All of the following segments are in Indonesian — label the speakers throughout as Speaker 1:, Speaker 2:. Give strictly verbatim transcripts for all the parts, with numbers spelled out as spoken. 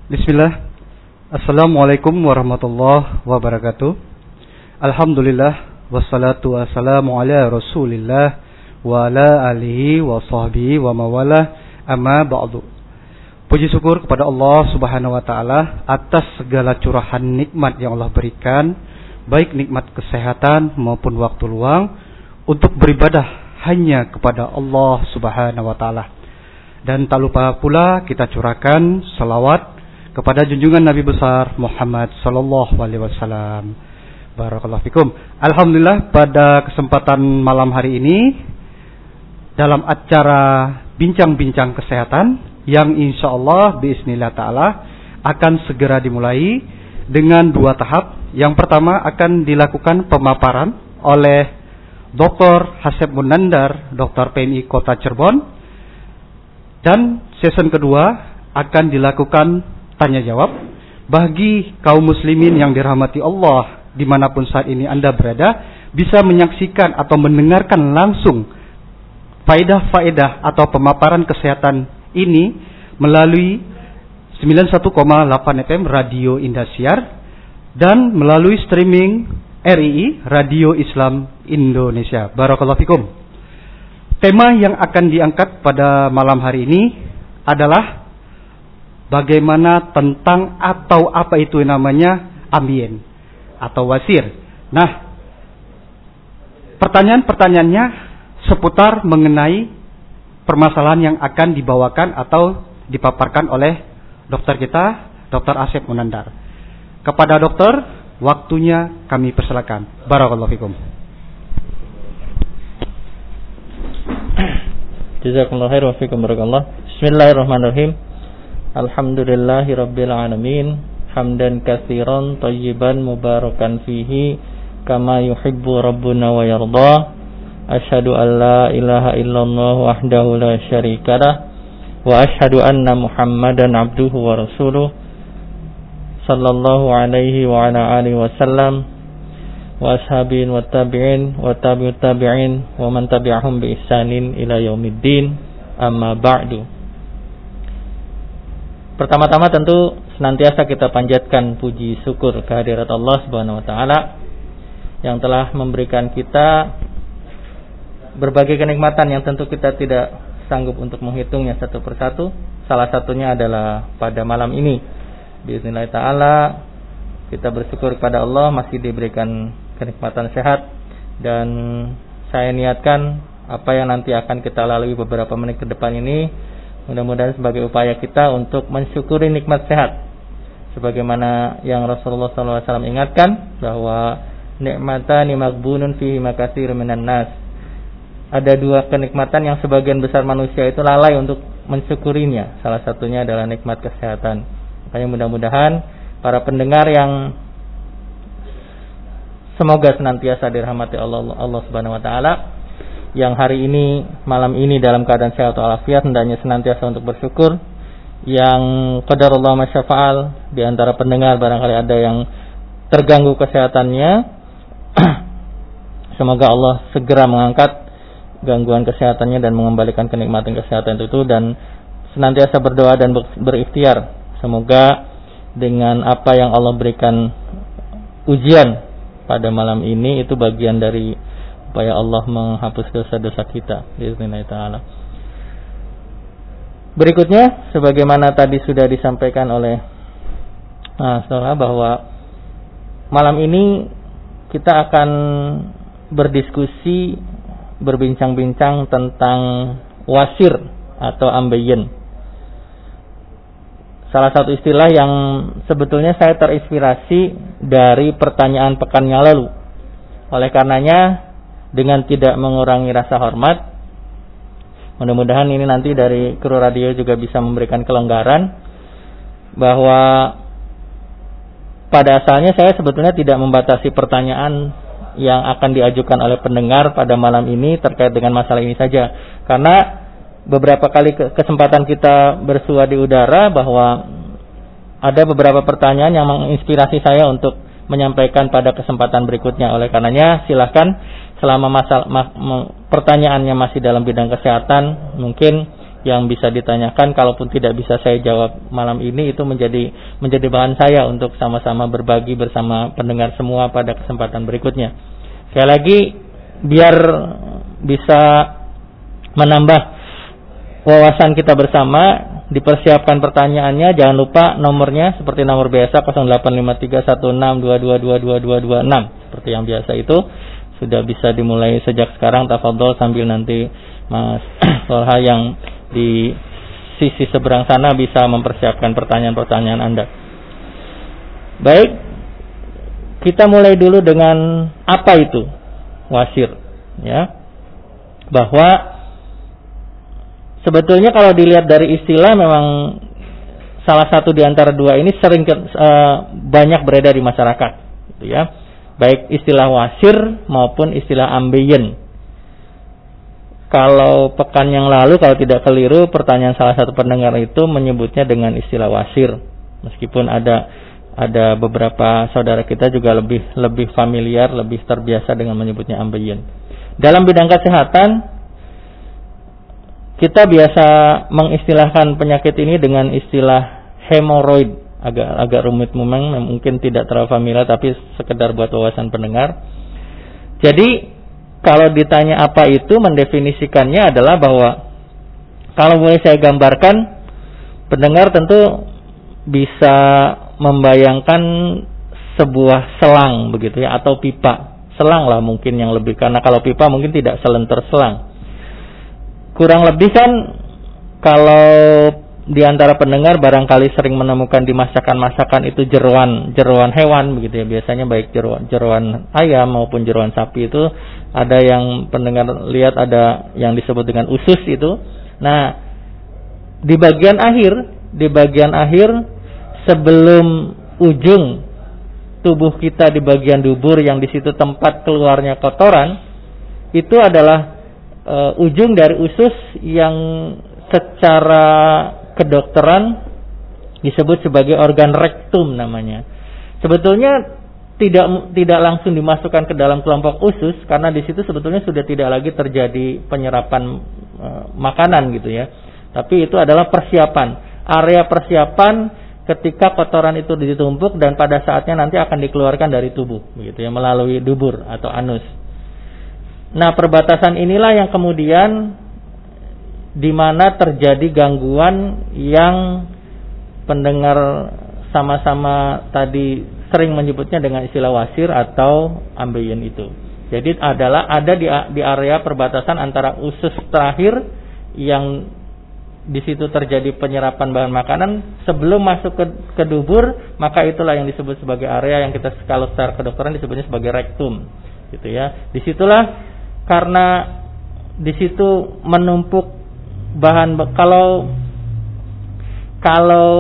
Speaker 1: Bismillah. Assalamualaikum warahmatullahi wabarakatuh. Alhamdulillah wassalatu wassalamu ala Rasulillah wa ala alihi wa sahbihi wa mawalah, amma ba'du. Puji syukur kepada Allah Subhanahu wa taala atas segala curahan nikmat yang Allah berikan, baik nikmat kesehatan maupun waktu luang untuk beribadah hanya kepada Allah Subhanahu wa taala. Dan tak lupa pula kita curahkan salawat kepada junjungan Nabi besar Muhammad sallallahu alaihi wasallam. Barakallahu fikum. Alhamdulillah, pada kesempatan malam hari ini dalam acara bincang-bincang kesehatan yang insyaallah biiznillah taala akan segera dimulai dengan dua tahap. Yang pertama akan dilakukan pemaparan oleh Doktor Hasep Munandar, Doktor P M I Kota Cirebon. Dan season kedua akan dilakukan tanya jawab bagi kaum muslimin yang dirahmati Allah dimanapun saat ini Anda berada, bisa menyaksikan atau mendengarkan langsung faedah-faedah atau pemaparan kesehatan ini melalui sembilan puluh satu koma delapan F M Radio Indosiar dan melalui streaming R I I Radio Islam Indonesia. Barakallahu fikum. Tema yang akan diangkat pada malam hari ini adalah bagaimana tentang atau apa itu namanya ambien atau wasir. Nah, pertanyaan-pertanyaannya seputar mengenai permasalahan yang akan dibawakan atau dipaparkan oleh dokter kita, Dokter Asep Munandar. Kepada dokter, waktunya kami persilakan. Barakallahu fikum.
Speaker 2: Jazakumullahu khairan wa fikum barakallah. Bismillahirrahmanirrahim. Alhamdulillahi rabbil alamin. Hamdan katsiran thayyiban mubarakan fihi kama yuhibbu rabbuna wa yarda. Asyhadu an la ilaha illallah wahdahu la syarikalah wa asyhadu anna Muhammadan abduhu wa rasuluh sallallahu alaihi wa ala alihi wasallam wa ashabin wa tabi'in wa tabi'ut tabi'in wa man tabi'ahum bi ihsanin ila yaumiddin, amma ba'du. Pertama-tama tentu senantiasa kita panjatkan puji syukur kehadirat Allah Subhanahu wa taala yang telah memberikan kita berbagai kenikmatan yang tentu kita tidak sanggup untuk menghitungnya satu persatu. Salah satunya adalah pada malam ini biiznillah taala kita bersyukur kepada Allah masih diberikan kenikmatan sehat, dan saya niatkan apa yang nanti akan kita lalui beberapa menit ke depan ini mudah-mudahan sebagai upaya kita untuk mensyukuri nikmat sehat sebagaimana yang Rasulullah sallallahu alaihi wasallam ingatkan bahwa nikmatani maghbunun fihi makatsirun minan nas. Ada dua kenikmatan yang sebagian besar manusia itu lalai untuk mensyukurinya. Salah satunya adalah nikmat kesehatan. Makanya mudah-mudahan para pendengar yang semoga senantiasa dirahmati Allah, Allah Subhanahu wa taala, yang hari ini malam ini dalam keadaan sehat walafiat hendaknya senantiasa untuk bersyukur. Yang qadarullah masyafa'al di antara pendengar barangkali ada yang terganggu kesehatannya, semoga Allah segera mengangkat gangguan kesehatannya dan mengembalikan kenikmatan kesehatan itu, dan senantiasa berdoa dan berikhtiar semoga dengan apa yang Allah berikan ujian pada malam ini itu bagian dari upaya Allah menghapus dosa-dosa kita biiznillah taala. Berikutnya sebagaimana tadi sudah disampaikan oleh nah, saudara bahwa malam ini kita akan berdiskusi berbincang-bincang tentang wasir atau ambien. Salah satu istilah yang sebetulnya saya terinspirasi dari pertanyaan pekan yang lalu. Oleh karenanya, dengan tidak mengurangi rasa hormat, mudah-mudahan ini nanti dari kru radio juga bisa memberikan kelonggaran, bahwa pada asalnya saya sebetulnya tidak membatasi pertanyaan yang akan diajukan oleh pendengar pada malam ini terkait dengan masalah ini saja. Karena beberapa kali kesempatan kita bersua di udara bahwa ada beberapa pertanyaan yang menginspirasi saya untuk menyampaikan pada kesempatan berikutnya. Oleh karenanya silahkan selama masalah ma, ma, pertanyaannya masih dalam bidang kesehatan, mungkin yang bisa ditanyakan, kalaupun tidak bisa saya jawab malam ini, itu menjadi menjadi bahan saya untuk sama-sama berbagi bersama pendengar semua pada kesempatan berikutnya. Sekali lagi, biar bisa menambah wawasan kita bersama, dipersiapkan pertanyaannya. Jangan lupa nomornya seperti nomor biasa nol delapan lima tiga satu enam dua dua dua dua dua dua enam, seperti yang biasa itu. Sudah bisa dimulai sejak sekarang, tafadhol, sambil nanti Mas Tolha yang di sisi seberang sana bisa mempersiapkan pertanyaan-pertanyaan Anda. Baik, kita mulai dulu dengan apa itu wasir, ya. Bahwa sebetulnya kalau dilihat dari istilah, memang salah satu di antara dua ini sering ke, uh, banyak beredar di masyarakat, gitu ya. Baik istilah wasir maupun istilah ambeien. Kalau pekan yang lalu, kalau tidak keliru, pertanyaan salah satu pendengar itu menyebutnya dengan istilah wasir. Meskipun ada ada beberapa saudara kita juga lebih lebih familiar, lebih terbiasa dengan menyebutnya ambeien. Dalam bidang kesehatan, kita biasa mengistilahkan penyakit ini dengan istilah hemoroid. Agak agak rumit memang, mungkin tidak terlalu familiar, tapi sekedar buat wawasan pendengar. Jadi kalau ditanya apa itu, mendefinisikannya adalah bahwa, kalau boleh saya gambarkan, pendengar tentu bisa membayangkan sebuah selang begitu ya, atau pipa. Selang lah mungkin yang lebih, karena kalau pipa mungkin tidak selenter selang. Kurang lebih kan, kalau di antara pendengar barangkali sering menemukan di masakan-masakan itu jeroan jeroan hewan begitu ya, biasanya baik jeroan jeroan ayam maupun jeroan sapi itu ada yang pendengar lihat, ada yang disebut dengan usus itu. Nah, di bagian akhir di bagian akhir sebelum ujung tubuh kita di bagian dubur, yang di situ tempat keluarnya kotoran, itu adalah uh, ujung dari usus yang secara kedokteran disebut sebagai organ rektum namanya. Sebetulnya tidak tidak langsung dimasukkan ke dalam kelompok usus, karena di situ sebetulnya sudah tidak lagi terjadi penyerapan e, makanan gitu ya. Tapi itu adalah persiapan, area persiapan ketika kotoran itu ditumpuk dan pada saatnya nanti akan dikeluarkan dari tubuh begitu ya, melalui dubur atau anus. Nah, perbatasan inilah yang kemudian di mana terjadi gangguan yang pendengar sama-sama tadi sering menyebutnya dengan istilah wasir atau ambeien itu. Jadi adalah ada di, di area perbatasan antara usus terakhir yang di situ terjadi penyerapan bahan makanan sebelum masuk ke, ke dubur, maka itulah yang disebut sebagai area yang kita kalau secara kedokteran disebutnya sebagai rektum, gitu ya. Disitulah karena di situ menumpuk bahan, kalau kalau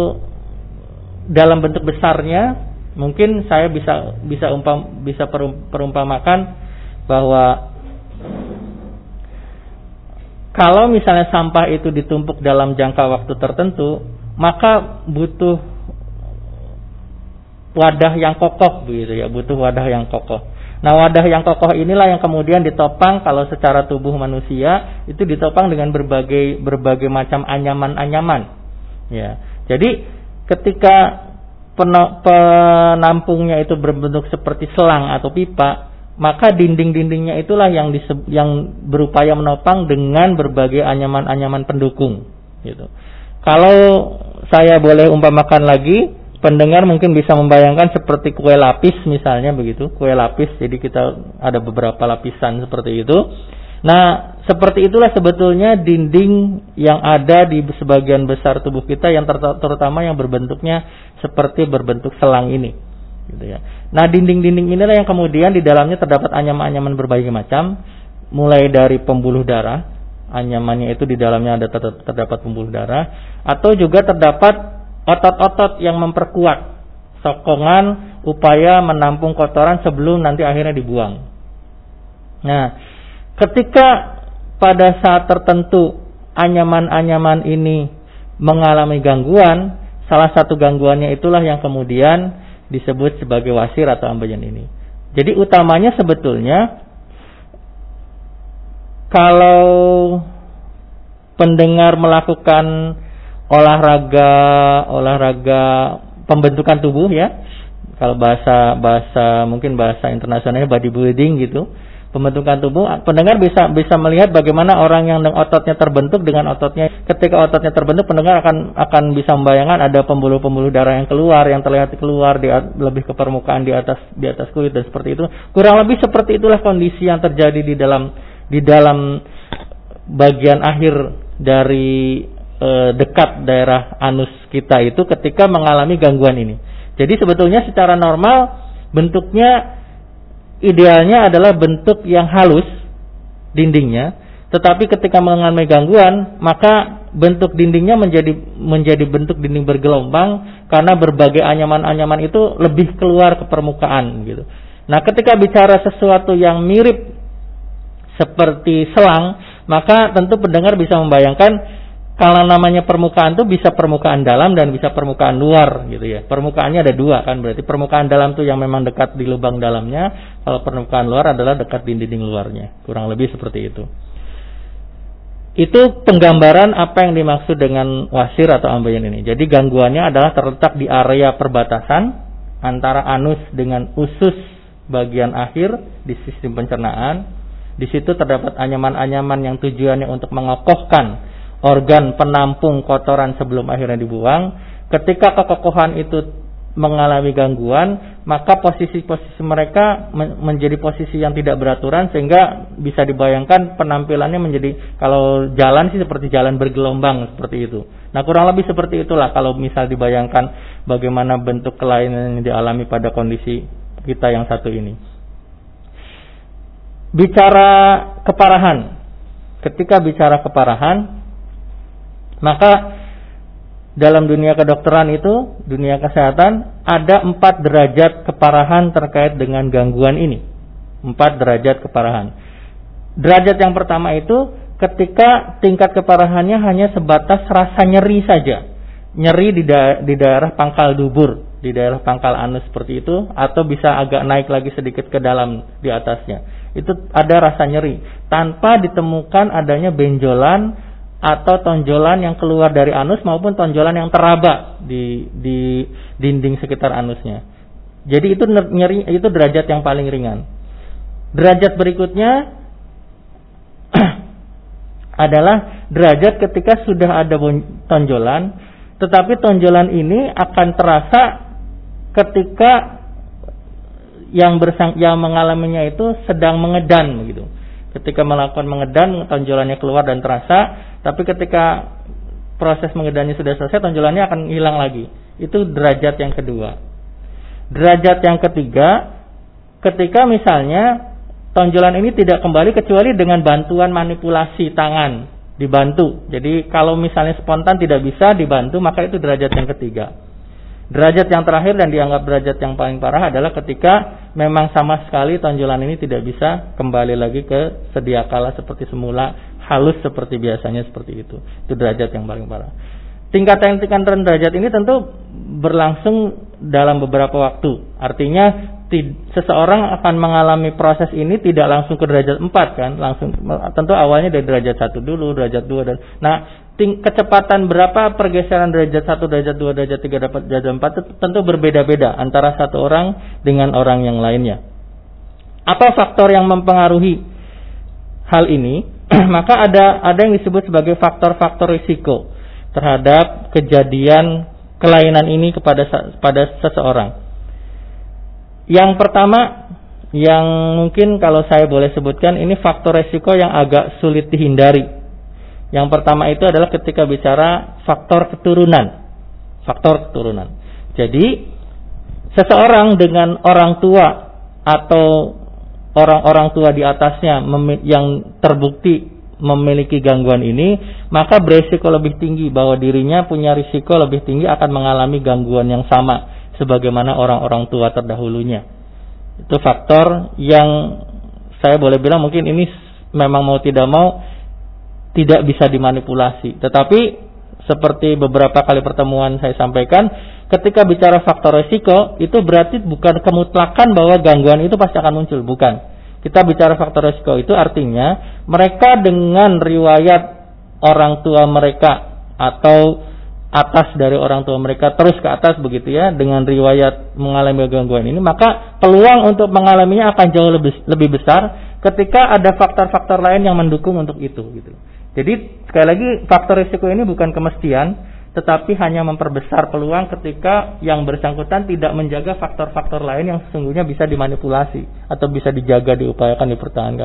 Speaker 2: dalam bentuk besarnya mungkin saya bisa bisa umpam bisa perum, perumpamakan bahwa kalau misalnya sampah itu ditumpuk dalam jangka waktu tertentu, maka butuh wadah yang kokoh begitu ya, butuh wadah yang kokoh. Nah, wadah yang kokoh inilah yang kemudian ditopang, kalau secara tubuh manusia itu ditopang dengan berbagai berbagai macam anyaman-anyaman. Ya. Jadi ketika penampungnya itu berbentuk seperti selang atau pipa, maka dinding-dindingnya itulah yang diseb, yang berupaya menopang dengan berbagai anyaman-anyaman pendukung. Gitu. Kalau saya boleh umpamakan lagi, pendengar mungkin bisa membayangkan seperti kue lapis misalnya begitu, kue lapis. Jadi kita ada beberapa lapisan seperti itu. Nah, seperti itulah sebetulnya dinding yang ada di sebagian besar tubuh kita, yang ter- terutama yang berbentuknya seperti berbentuk selang ini, gitu ya. Nah, dinding-dinding inilah yang kemudian di dalamnya terdapat anyaman-anyaman berbagai macam, mulai dari pembuluh darah, anyamannya itu di dalamnya ada ter- terdapat pembuluh darah, atau juga terdapat otot-otot yang memperkuat sokongan upaya menampung kotoran sebelum nanti akhirnya dibuang. Nah, ketika pada saat tertentu anyaman-anyaman ini mengalami gangguan, salah satu gangguannya itulah yang kemudian disebut sebagai wasir atau ambeien ini. Jadi utamanya sebetulnya kalau pendengar melakukan olahraga olahraga pembentukan tubuh ya. Kalau bahasa bahasa mungkin bahasa internasionalnya bodybuilding gitu. Pembentukan tubuh, pendengar bisa bisa melihat bagaimana orang yang ototnya terbentuk dengan ototnya. Ketika ototnya terbentuk, pendengar akan akan bisa membayangkan ada pembuluh-pembuluh darah yang keluar, yang terlihat keluar di lebih ke permukaan di atas di atas kulit dan seperti itu. Kurang lebih seperti itulah kondisi yang terjadi di dalam di dalam bagian akhir dari e, dekat daerah anus kita itu ketika mengalami gangguan ini. Jadi sebetulnya secara normal bentuknya idealnya adalah bentuk yang halus dindingnya, tetapi ketika mengalami gangguan maka bentuk dindingnya menjadi menjadi bentuk dinding bergelombang karena berbagai anyaman-anyaman itu lebih keluar ke permukaan gitu. Nah, ketika bicara sesuatu yang mirip seperti selang, maka tentu pendengar bisa membayangkan kalau namanya permukaan itu bisa permukaan dalam dan bisa permukaan luar gitu ya. Permukaannya ada dua kan, berarti permukaan dalam itu yang memang dekat di lubang dalamnya, kalau permukaan luar adalah dekat di dinding luarnya. Kurang lebih seperti itu. Itu penggambaran apa yang dimaksud dengan wasir atau ambeien ini. Jadi gangguannya adalah terletak di area perbatasan antara anus dengan usus bagian akhir di sistem pencernaan. Di situ terdapat anyaman-anyaman yang tujuannya untuk mengokohkan organ penampung kotoran sebelum akhirnya dibuang. Ketika kekokohan itu mengalami gangguan, maka posisi-posisi mereka men- menjadi posisi yang tidak beraturan, sehingga bisa dibayangkan penampilannya menjadi, kalau jalan sih seperti jalan bergelombang seperti itu. Nah, kurang lebih seperti itulah kalau misal dibayangkan bagaimana bentuk kelainan yang dialami pada kondisi kita yang satu ini. Bicara keparahan, ketika bicara keparahan, maka dalam dunia kedokteran itu, dunia kesehatan, ada empat derajat keparahan terkait dengan gangguan ini. Empat derajat keparahan. Derajat yang pertama itu ketika tingkat keparahannya hanya sebatas rasa nyeri saja. Nyeri di, da- di daerah pangkal dubur, di daerah pangkal anus seperti itu, atau bisa agak naik lagi sedikit ke dalam di atasnya. Itu ada rasa nyeri, tanpa ditemukan adanya benjolan atau tonjolan yang keluar dari anus maupun tonjolan yang teraba di di dinding sekitar anusnya. Jadi itu nyeri, itu derajat yang paling ringan. Derajat berikutnya adalah derajat ketika sudah ada tonjolan, tetapi tonjolan ini akan terasa ketika yang bersang, yang mengalaminya itu sedang mengedan begitu. Ketika melakukan mengedan, tonjolannya keluar dan terasa, tapi ketika proses mengedannya sudah selesai, tonjolannya akan hilang lagi. Itu derajat yang kedua. Derajat yang ketiga, ketika misalnya tonjolan ini tidak kembali kecuali dengan bantuan manipulasi tangan, dibantu. Jadi kalau misalnya spontan tidak bisa dibantu, maka itu derajat yang ketiga. Derajat yang terakhir dan dianggap derajat yang paling parah adalah ketika memang sama sekali tonjolan ini tidak bisa kembali lagi ke sedia kala seperti semula, halus seperti biasanya, seperti itu. Itu derajat yang paling parah. Tingkatan-tingkatan derajat ini tentu berlangsung dalam beberapa waktu. Artinya tid- seseorang akan mengalami proses ini tidak langsung ke derajat empat kan, langsung tentu awalnya dari derajat satu dulu, derajat dua dan nah ting- kecepatan berapa pergeseran derajat satu, derajat dua, derajat tiga, derajat empat itu tentu berbeda-beda antara satu orang dengan orang yang lainnya. Apa faktor yang mempengaruhi hal ini? Maka ada ada yang disebut sebagai faktor-faktor risiko terhadap kejadian kelainan ini kepada pada seseorang. Yang pertama, yang mungkin kalau saya boleh sebutkan, ini faktor risiko yang agak sulit dihindari. Yang pertama itu adalah ketika bicara faktor keturunan. Faktor keturunan. Jadi, seseorang dengan orang tua atau orang-orang tua di atasnya yang terbukti memiliki gangguan ini, maka berisiko lebih tinggi bahwa dirinya punya risiko lebih tinggi akan mengalami gangguan yang sama sebagaimana orang-orang tua terdahulunya. Itu faktor yang saya boleh bilang mungkin ini memang mau tidak mau tidak bisa dimanipulasi. Tetapi seperti beberapa kali pertemuan saya sampaikan, ketika bicara faktor risiko itu berarti bukan kemutlakan bahwa gangguan itu pasti akan muncul, bukan. Kita bicara faktor risiko itu artinya mereka dengan riwayat orang tua mereka atau atas dari orang tua mereka terus ke atas begitu ya, dengan riwayat mengalami gangguan ini, maka peluang untuk mengalaminya akan jauh lebih lebih besar ketika ada faktor-faktor lain yang mendukung untuk itu gitu. Jadi sekali lagi faktor risiko ini bukan kemestian, tetapi hanya memperbesar peluang ketika yang bersangkutan tidak menjaga faktor-faktor lain yang sesungguhnya bisa dimanipulasi atau bisa dijaga, diupayakan, dipertahankan.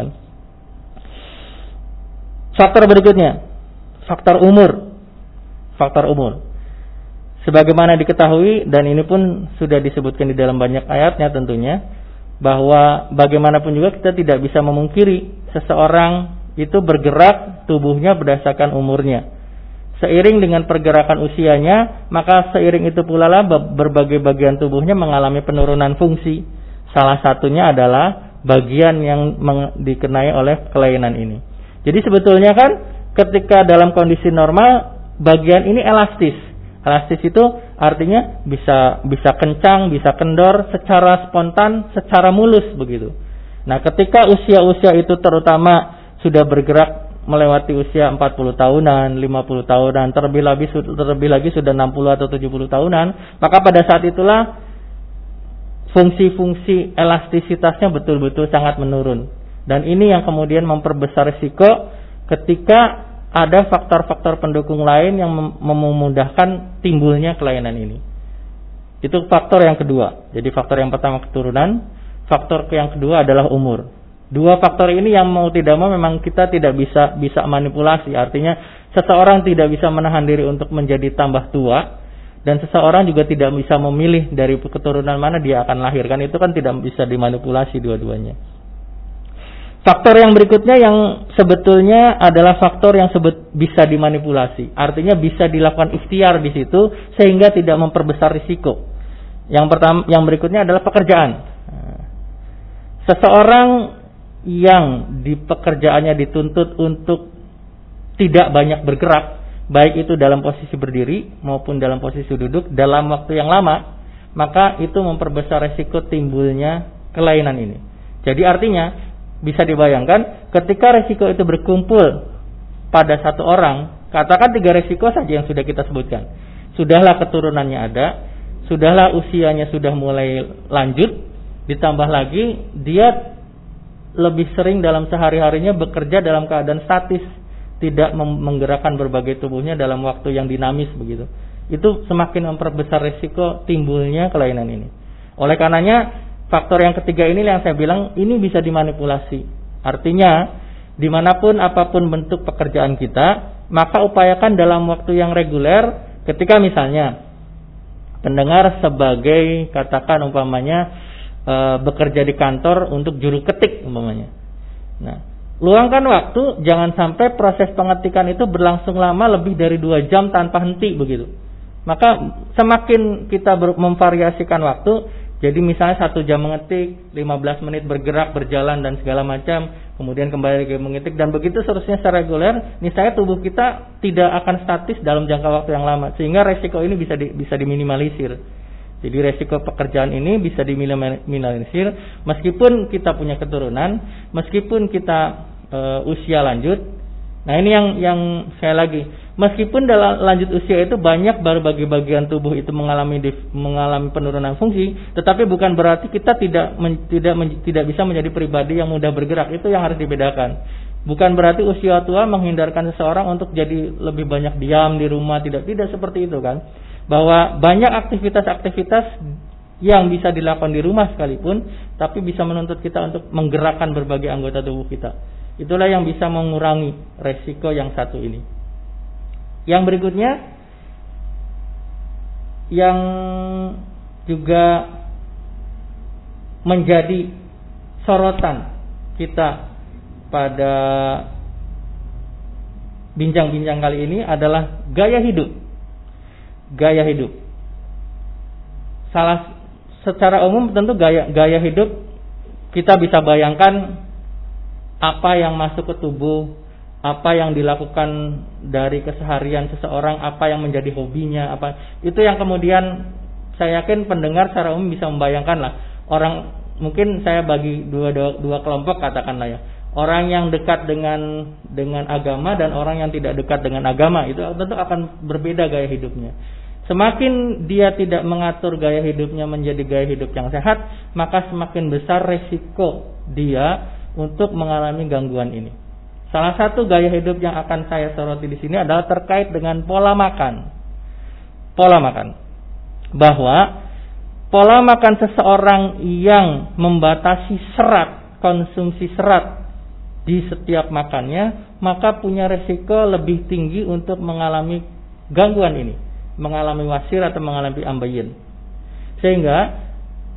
Speaker 2: Faktor berikutnya, faktor umur. Faktor umur. Sebagaimana diketahui dan ini pun sudah disebutkan di dalam banyak ayatnya tentunya, bahwa bagaimanapun juga kita tidak bisa memungkiri seseorang itu bergerak tubuhnya berdasarkan umurnya. Seiring dengan pergerakan usianya, maka seiring itu pula lah berbagai bagian tubuhnya mengalami penurunan fungsi. Salah satunya adalah bagian yang dikenai oleh kelainan ini. Jadi sebetulnya kan ketika dalam kondisi normal bagian ini elastis. Elastis itu artinya bisa bisa kencang, bisa kendor secara spontan, secara mulus begitu. Nah, ketika usia-usia itu terutama sudah bergerak melewati usia empat puluh tahunan, lima puluh tahunan, terlebih lagi terlebih lagi sudah enam puluh atau tujuh puluh tahunan, maka pada saat itulah fungsi-fungsi elastisitasnya betul-betul sangat menurun. Dan ini yang kemudian memperbesar risiko ketika ada faktor-faktor pendukung lain yang memudahkan timbulnya kelainan ini. Itu faktor yang kedua. Jadi faktor yang pertama keturunan, faktor yang kedua adalah umur. Dua faktor ini yang mau tidak mau memang kita tidak bisa bisa manipulasi. Artinya seseorang tidak bisa menahan diri untuk menjadi tambah tua, dan seseorang juga tidak bisa memilih dari keturunan mana dia akan lahirkan. Itu kan tidak bisa dimanipulasi dua-duanya. Faktor yang berikutnya yang sebetulnya adalah faktor yang sebut bisa dimanipulasi. Artinya bisa dilakukan ikhtiar di situ sehingga tidak memperbesar risiko. Yang pertama, yang berikutnya adalah pekerjaan. Seseorang yang di pekerjaannya dituntut untuk tidak banyak bergerak, baik itu dalam posisi berdiri maupun dalam posisi duduk dalam waktu yang lama, maka itu memperbesar risiko timbulnya kelainan ini. Jadi artinya bisa dibayangkan ketika resiko itu berkumpul pada satu orang, katakan tiga resiko saja yang sudah kita sebutkan. Sudahlah keturunannya ada, sudahlah usianya sudah mulai lanjut, ditambah lagi dia lebih sering dalam sehari-harinya bekerja dalam keadaan statis, tidak menggerakkan berbagai tubuhnya dalam waktu yang dinamis begitu. Itu semakin memperbesar resiko timbulnya kelainan ini. Oleh karenanya faktor yang ketiga ini yang saya bilang ini bisa dimanipulasi. Artinya dimanapun apapun bentuk pekerjaan kita, maka upayakan dalam waktu yang reguler. Ketika misalnya pendengar sebagai katakan umpamanya e, bekerja di kantor untuk juru ketik umpamanya. Nah, luangkan waktu, jangan sampai proses pengetikan itu berlangsung lama lebih dari dua jam tanpa henti begitu. Maka semakin kita memvariasikan waktu, jadi misalnya satu jam mengetik, lima belas menit bergerak, berjalan dan segala macam, kemudian kembali lagi mengetik dan begitu seterusnya secara reguler, niscaya tubuh kita tidak akan statis dalam jangka waktu yang lama, sehingga resiko ini bisa di, bisa diminimalisir. Jadi resiko pekerjaan ini bisa diminimalisir meskipun kita punya keturunan, meskipun kita e, usia lanjut. Nah ini yang yang saya lagi, meskipun dalam lanjut usia itu banyak berbagai bagian tubuh itu mengalami mengalami penurunan fungsi, tetapi bukan berarti kita tidak men, tidak men, tidak bisa menjadi pribadi yang mudah bergerak. Itu yang harus dibedakan. Bukan berarti usia tua menghindarkan seseorang untuk jadi lebih banyak diam di rumah, tidak tidak seperti itu kan. Bahwa banyak aktivitas-aktivitas yang bisa dilakukan di rumah sekalipun, tapi bisa menuntut kita untuk menggerakkan berbagai anggota tubuh kita. Itulah yang bisa mengurangi resiko yang satu ini. Yang berikutnya, yang juga menjadi sorotan kita pada bincang-bincang kali ini adalah gaya hidup. Gaya hidup. Salah secara umum tentu gaya gaya hidup kita bisa bayangkan apa yang masuk ke tubuh, apa yang dilakukan dari keseharian seseorang, apa yang menjadi hobinya, apa itu yang kemudian saya yakin pendengar secara umum bisa membayangkan lah. Orang mungkin saya bagi dua, dua dua kelompok katakanlah ya. orang yang dekat dengan dengan agama dan orang yang tidak dekat dengan agama itu tentu akan berbeda gaya hidupnya. Semakin dia tidak mengatur gaya hidupnya menjadi gaya hidup yang sehat, maka semakin besar resiko dia untuk mengalami gangguan ini. Salah satu gaya hidup yang akan saya soroti di sini adalah terkait dengan pola makan. Pola makan. Bahwa pola makan seseorang yang membatasi serat, konsumsi serat di setiap makannya, maka punya resiko lebih tinggi untuk mengalami gangguan ini, mengalami wasir atau mengalami ambeien. Sehingga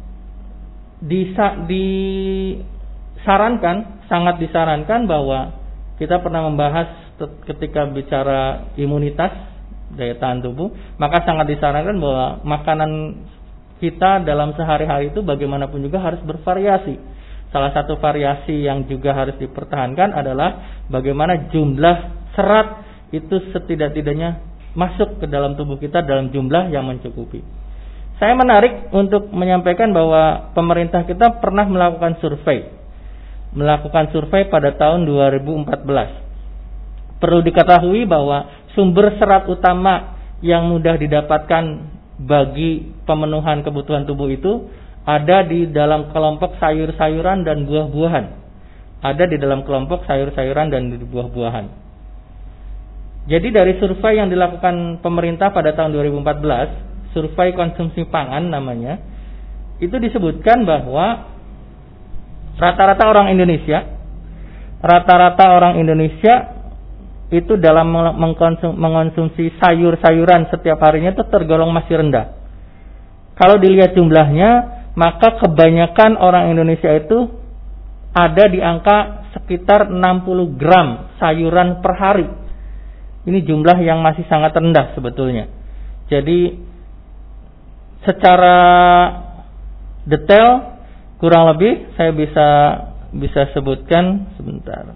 Speaker 2: disa, disarankan, sangat disarankan bahwa kita pernah membahas ketika bicara imunitas, daya tahan tubuh, maka sangat disarankan bahwa makanan kita dalam sehari-hari itu bagaimanapun juga harus bervariasi. Salah satu variasi yang juga harus dipertahankan adalah bagaimana jumlah serat itu setidak-tidaknya masuk ke dalam tubuh kita dalam jumlah yang mencukupi. Saya menarik untuk menyampaikan bahwa pemerintah kita pernah melakukan survei. Melakukan survei pada tahun dua ribu empat belas. Perlu diketahui bahwa sumber serat utama yang mudah didapatkan bagi pemenuhan kebutuhan tubuh itu ada di dalam kelompok sayur-sayuran dan buah-buahan. Ada di dalam kelompok sayur-sayuran dan buah-buahan. Jadi dari survei yang dilakukan pemerintah pada tahun dua ribu empat belas, survei konsumsi pangan namanya, itu disebutkan bahwa rata-rata orang Indonesia, rata-rata orang Indonesia itu dalam mengkonsum, mengonsumsi sayur-sayuran setiap harinya itu tergolong masih rendah. Kalau dilihat jumlahnya, maka kebanyakan orang Indonesia itu ada di angka sekitar enam puluh gram sayuran per hari. Ini jumlah yang masih sangat rendah sebetulnya. Jadi secara detail kurang lebih saya bisa bisa sebutkan sebentar.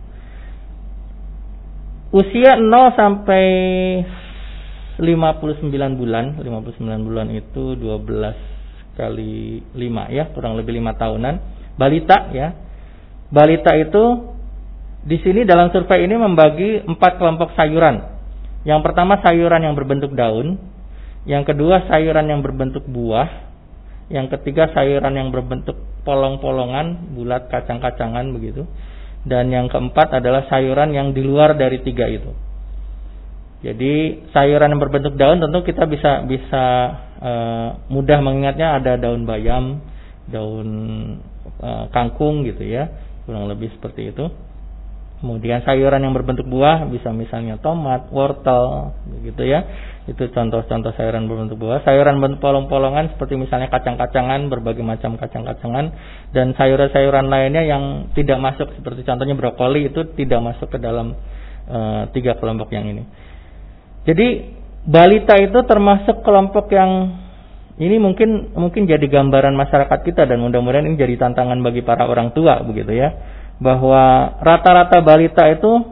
Speaker 2: Usia nol sampai lima puluh sembilan bulan, lima puluh sembilan bulan itu dua belas kali lima ya, kurang lebih lima tahunan. Balita ya. Balita itu di sini dalam survei ini membagi empat kelompok sayuran. Yang pertama sayuran yang berbentuk daun, yang kedua sayuran yang berbentuk buah, yang ketiga sayuran yang berbentuk polong-polongan, bulat, kacang-kacangan begitu. Dan yang keempat adalah sayuran yang di luar dari tiga itu. Jadi sayuran yang berbentuk daun tentu kita bisa bisa uh, mudah mengingatnya, ada daun bayam, daun uh, kangkung gitu ya, kurang lebih seperti itu. Kemudian sayuran yang berbentuk buah bisa misalnya tomat, wortel begitu ya. Itu contoh-contoh sayuran berbentuk buah. Sayuran bentuk polong-polongan seperti misalnya kacang-kacangan, berbagai macam kacang-kacangan, dan sayuran-sayuran lainnya yang tidak masuk seperti contohnya brokoli itu tidak masuk ke dalam uh, tiga kelompok yang ini. Jadi balita itu termasuk kelompok yang ini mungkin mungkin jadi gambaran masyarakat kita, dan mudah-mudahan ini jadi tantangan bagi para orang tua begitu ya, bahwa rata-rata balita itu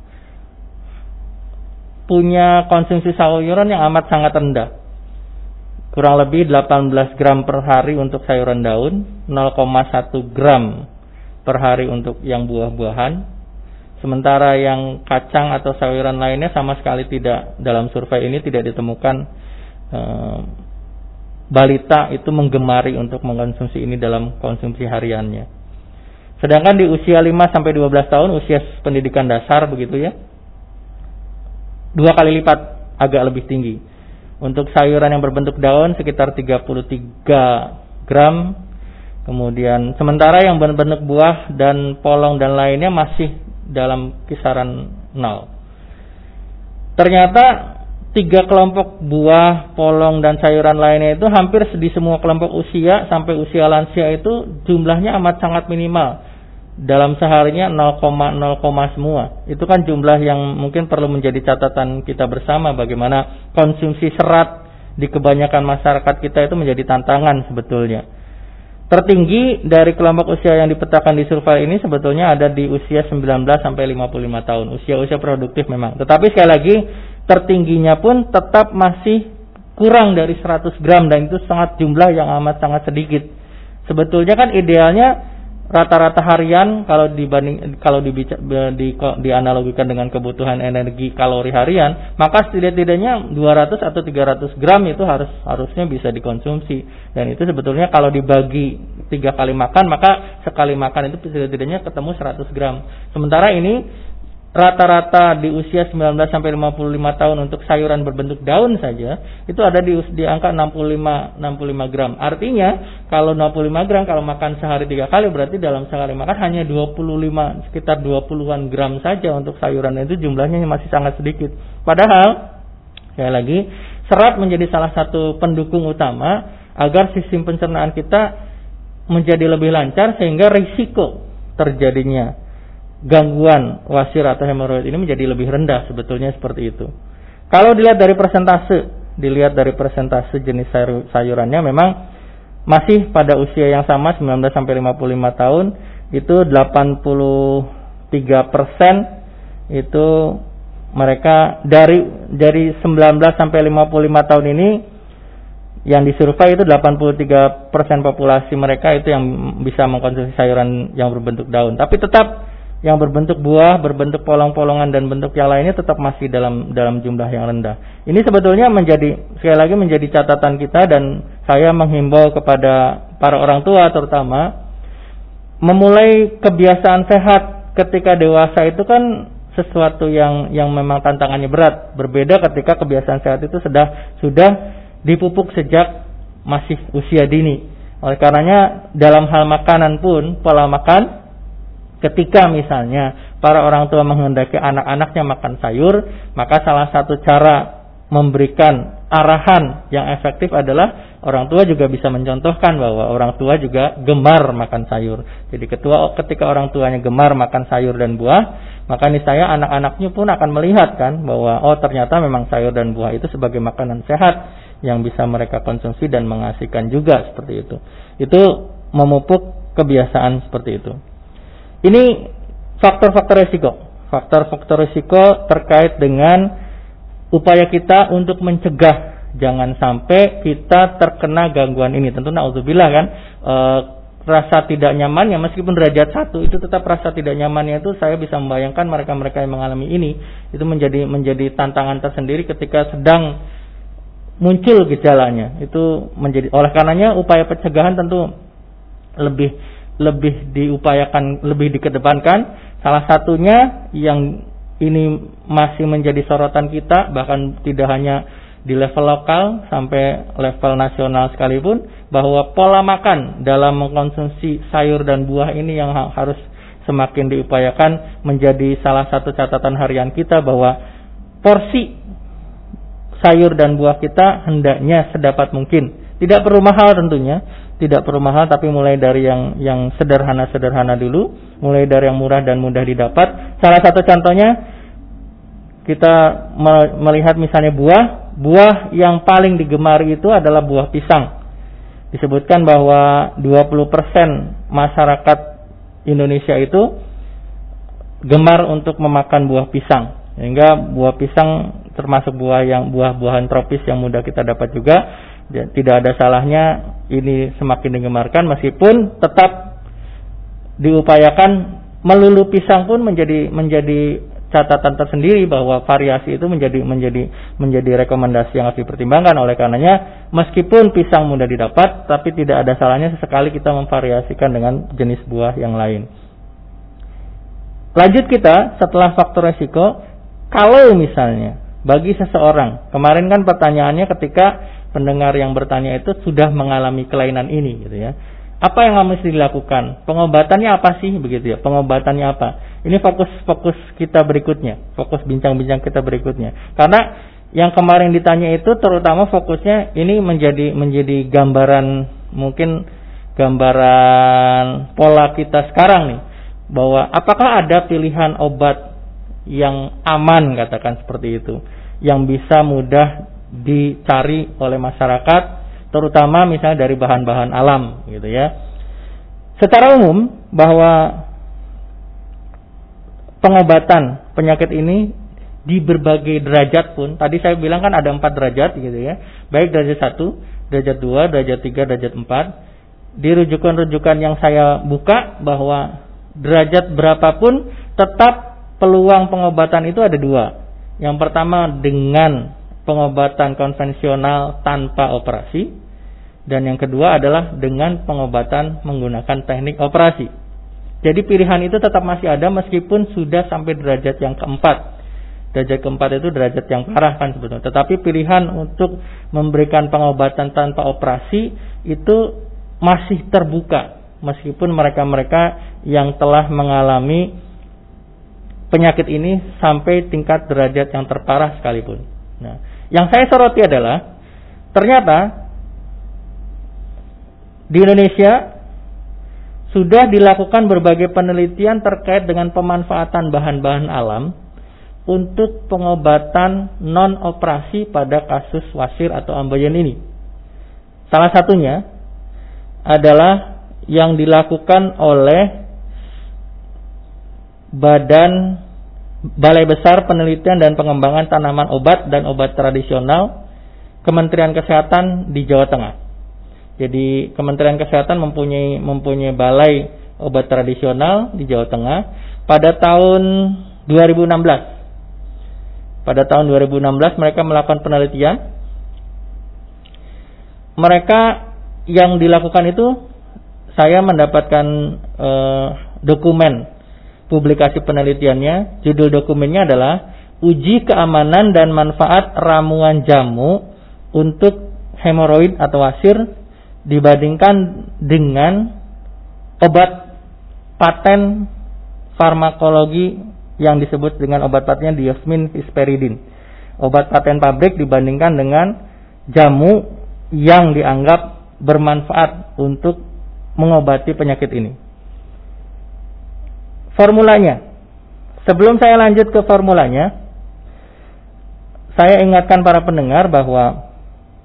Speaker 2: punya konsumsi sayuran yang amat sangat rendah. Kurang lebih delapan belas gram per hari untuk sayuran daun, nol koma satu gram per hari untuk yang buah-buahan. Sementara yang kacang atau sayuran lainnya sama sekali tidak, dalam survei ini tidak ditemukan eh, balita itu menggemari untuk mengkonsumsi ini dalam konsumsi hariannya. Sedangkan di usia lima sampai dua belas tahun, usia pendidikan dasar begitu ya, dua kali lipat agak lebih tinggi. Untuk sayuran yang berbentuk daun sekitar tiga puluh tiga gram. Kemudian sementara yang berbentuk buah dan polong dan lainnya masih dalam kisaran nol. Ternyata tiga kelompok buah, polong dan sayuran lainnya itu hampir di semua kelompok usia sampai usia lansia itu jumlahnya amat sangat minimal. Dalam seharinya nol koma nol semua. Itu kan jumlah yang mungkin perlu menjadi catatan kita bersama, bagaimana konsumsi serat di kebanyakan masyarakat kita itu menjadi tantangan sebetulnya. Tertinggi dari kelompok usia yang dipetakan di survei ini sebetulnya ada di usia sembilan belas sampai lima puluh lima tahun, usia-usia produktif memang. Tetapi sekali lagi tertingginya pun tetap masih kurang dari seratus gram, dan itu sangat jumlah yang amat sangat sedikit. Sebetulnya kan idealnya rata-rata harian kalau dibanding kalau dibica, di, dianalogikan dengan kebutuhan energi kalori harian, maka setidak-tidaknya dua ratus atau tiga ratus gram itu harus harusnya bisa dikonsumsi. Dan itu sebetulnya kalau dibagi tiga kali makan, maka sekali makan itu setidak-tidaknya ketemu seratus gram. Sementara ini rata-rata di usia sembilan belas sampai lima puluh lima tahun untuk sayuran berbentuk daun saja itu ada di, di angka enam puluh lima gram. Artinya kalau enam puluh lima gram kalau makan sehari tiga kali, berarti dalam sekali makan hanya dua puluh lima, sekitar dua puluhan gram saja untuk sayuran. Itu jumlahnya masih sangat sedikit. Padahal sekali lagi serat menjadi salah satu pendukung utama agar sistem pencernaan kita menjadi lebih lancar, sehingga risiko terjadinya gangguan wasir atau hemoroid ini menjadi lebih rendah, sebetulnya seperti itu. Kalau dilihat dari persentase, dilihat dari persentase jenis sayur, sayurannya memang masih pada usia yang sama sembilan belas sampai lima puluh lima tahun itu delapan puluh tiga persen itu mereka dari dari sembilan belas sampai lima puluh lima tahun ini yang disurvei itu delapan puluh tiga persen populasi mereka itu yang bisa mengkonsumsi sayuran yang berbentuk daun. Tapi tetap yang berbentuk buah, berbentuk polong-polongan dan bentuk yang lainnya tetap masih dalam dalam jumlah yang rendah. Ini sebetulnya menjadi sekali lagi menjadi catatan kita, dan saya menghimbau kepada para orang tua terutama memulai kebiasaan sehat ketika dewasa itu kan sesuatu yang yang memang tantangannya berat. Berbeda ketika kebiasaan sehat itu sudah sudah dipupuk sejak masih usia dini. Oleh karenanya dalam hal makanan pun pola makan, ketika misalnya para orang tua menghendaki anak-anaknya makan sayur, maka salah satu cara memberikan arahan yang efektif adalah orang tua juga bisa mencontohkan bahwa orang tua juga gemar makan sayur. Jadi ketua, ketika orang tuanya gemar makan sayur dan buah, maka niscaya anak-anaknya pun akan melihat kan bahwa oh ternyata memang sayur dan buah itu sebagai makanan sehat yang bisa mereka konsumsi dan mengasihkan juga, seperti itu. Itu memupuk kebiasaan seperti itu. Ini faktor-faktor risiko. Faktor-faktor risiko terkait dengan upaya kita untuk mencegah jangan sampai kita terkena gangguan ini. Tentu naudzubillah kan, e, rasa tidak nyamannya meskipun derajat satu itu tetap rasa tidak nyamannya itu saya bisa membayangkan mereka-mereka yang mengalami ini itu menjadi menjadi tantangan tersendiri ketika sedang muncul gejalanya. Itu menjadi oleh karenanya upaya pencegahan tentu lebih lebih diupayakan, lebih dikedepankan. Salah satunya yang ini masih menjadi sorotan kita, bahkan tidak hanya di level lokal sampai level nasional sekalipun, bahwa pola makan dalam mengkonsumsi sayur dan buah ini yang harus semakin diupayakan menjadi salah satu catatan harian kita, bahwa porsi sayur dan buah kita hendaknya sedapat mungkin. Tidak perlu mahal tentunya, tidak perlu mahal, tapi mulai dari yang yang sederhana-sederhana dulu, mulai dari yang murah dan mudah didapat. Salah satu contohnya kita melihat misalnya buah, buah yang paling digemari itu adalah buah pisang. Disebutkan bahwa dua puluh persen masyarakat Indonesia itu gemar untuk memakan buah pisang. Sehingga buah pisang termasuk buah yang buah-buahan tropis yang mudah kita dapat juga. Tidak ada salahnya ini semakin digemarkan, meskipun tetap diupayakan melulu pisang pun menjadi menjadi catatan tersendiri bahwa variasi itu menjadi menjadi menjadi rekomendasi yang harus dipertimbangkan. Oleh karenanya meskipun pisang mudah didapat, tapi tidak ada salahnya sesekali kita memvariasikan dengan jenis buah yang lain. Lanjut kita setelah faktor resiko, kalau misalnya bagi seseorang, kemarin kan pertanyaannya ketika pendengar yang bertanya itu sudah mengalami kelainan ini gitu ya. Apa yang harus dilakukan? Pengobatannya apa sih begitu ya? Pengobatannya apa? Ini fokus-fokus kita berikutnya, fokus bincang-bincang kita berikutnya. Karena yang kemarin ditanya itu terutama fokusnya ini menjadi menjadi gambaran, mungkin gambaran pola kita sekarang nih, bahwa apakah ada pilihan obat yang aman, katakan seperti itu, yang bisa mudah dicari oleh masyarakat, terutama misalnya dari bahan-bahan alam gitu ya. Secara umum bahwa pengobatan penyakit ini di berbagai derajat pun, tadi saya bilang kan ada empat derajat gitu ya, baik derajat satu, derajat dua, derajat tiga, derajat empat. di rujukan-rujukan yang saya buka bahwa derajat berapapun tetap peluang pengobatan itu ada dua. Yang pertama dengan pengobatan konvensional tanpa operasi, dan yang kedua adalah dengan pengobatan menggunakan teknik operasi. Jadi pilihan itu tetap masih ada meskipun sudah sampai derajat yang keempat. Derajat keempat itu derajat yang parah kan sebetulnya. Tetapi pilihan untuk memberikan pengobatan tanpa operasi itu masih terbuka, meskipun mereka-mereka yang telah mengalami penyakit ini sampai tingkat derajat yang terparah sekalipun. Nah, yang saya soroti adalah ternyata di Indonesia sudah dilakukan berbagai penelitian terkait dengan pemanfaatan bahan-bahan alam untuk pengobatan non operasi pada kasus wasir atau ambeien ini. Salah satunya adalah yang dilakukan oleh Badan Balai Besar Penelitian dan Pengembangan Tanaman Obat dan Obat Tradisional Kementerian Kesehatan di Jawa Tengah. Jadi Kementerian Kesehatan mempunyai mempunyai balai obat tradisional di Jawa Tengah pada tahun dua ribu enam belas. Pada tahun dua ribu enam belas mereka melakukan penelitian. Mereka yang dilakukan itu, saya mendapatkan eh, dokumen publikasi penelitiannya. Judul dokumennya adalah Uji Keamanan dan Manfaat Ramuan Jamu untuk Hemoroid atau Wasir dibandingkan dengan obat paten farmakologi yang disebut dengan obat patennya diosmin risperidin. Obat paten pabrik dibandingkan dengan jamu yang dianggap bermanfaat untuk mengobati penyakit ini. Formulanya. Sebelum saya lanjut ke formulanya, saya ingatkan para pendengar bahwa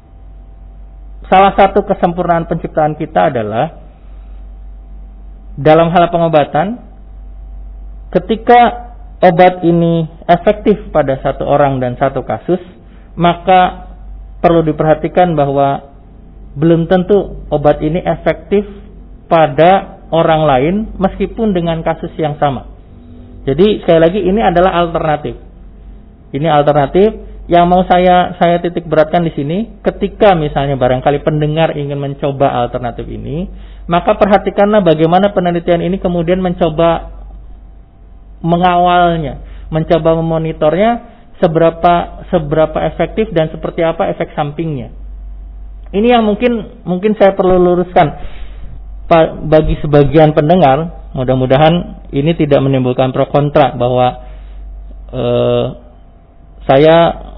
Speaker 2: salah satu kesempurnaan penciptaan kita adalah dalam hal pengobatan, ketika obat ini efektif pada satu orang dan satu kasus, maka perlu diperhatikan bahwa belum tentu obat ini efektif pada orang lain meskipun dengan kasus yang sama. Jadi sekali lagi ini adalah alternatif. Ini alternatif yang mau saya saya titik beratkan di sini. Ketika misalnya barangkali pendengar ingin mencoba alternatif ini, maka perhatikanlah bagaimana penelitian ini kemudian mencoba mengawalnya, mencoba memonitornya seberapa seberapa efektif dan seperti apa efek sampingnya. Ini yang mungkin mungkin saya perlu luruskan bagi sebagian pendengar. Mudah-mudahan ini tidak menimbulkan pro kontra bahwa eh, saya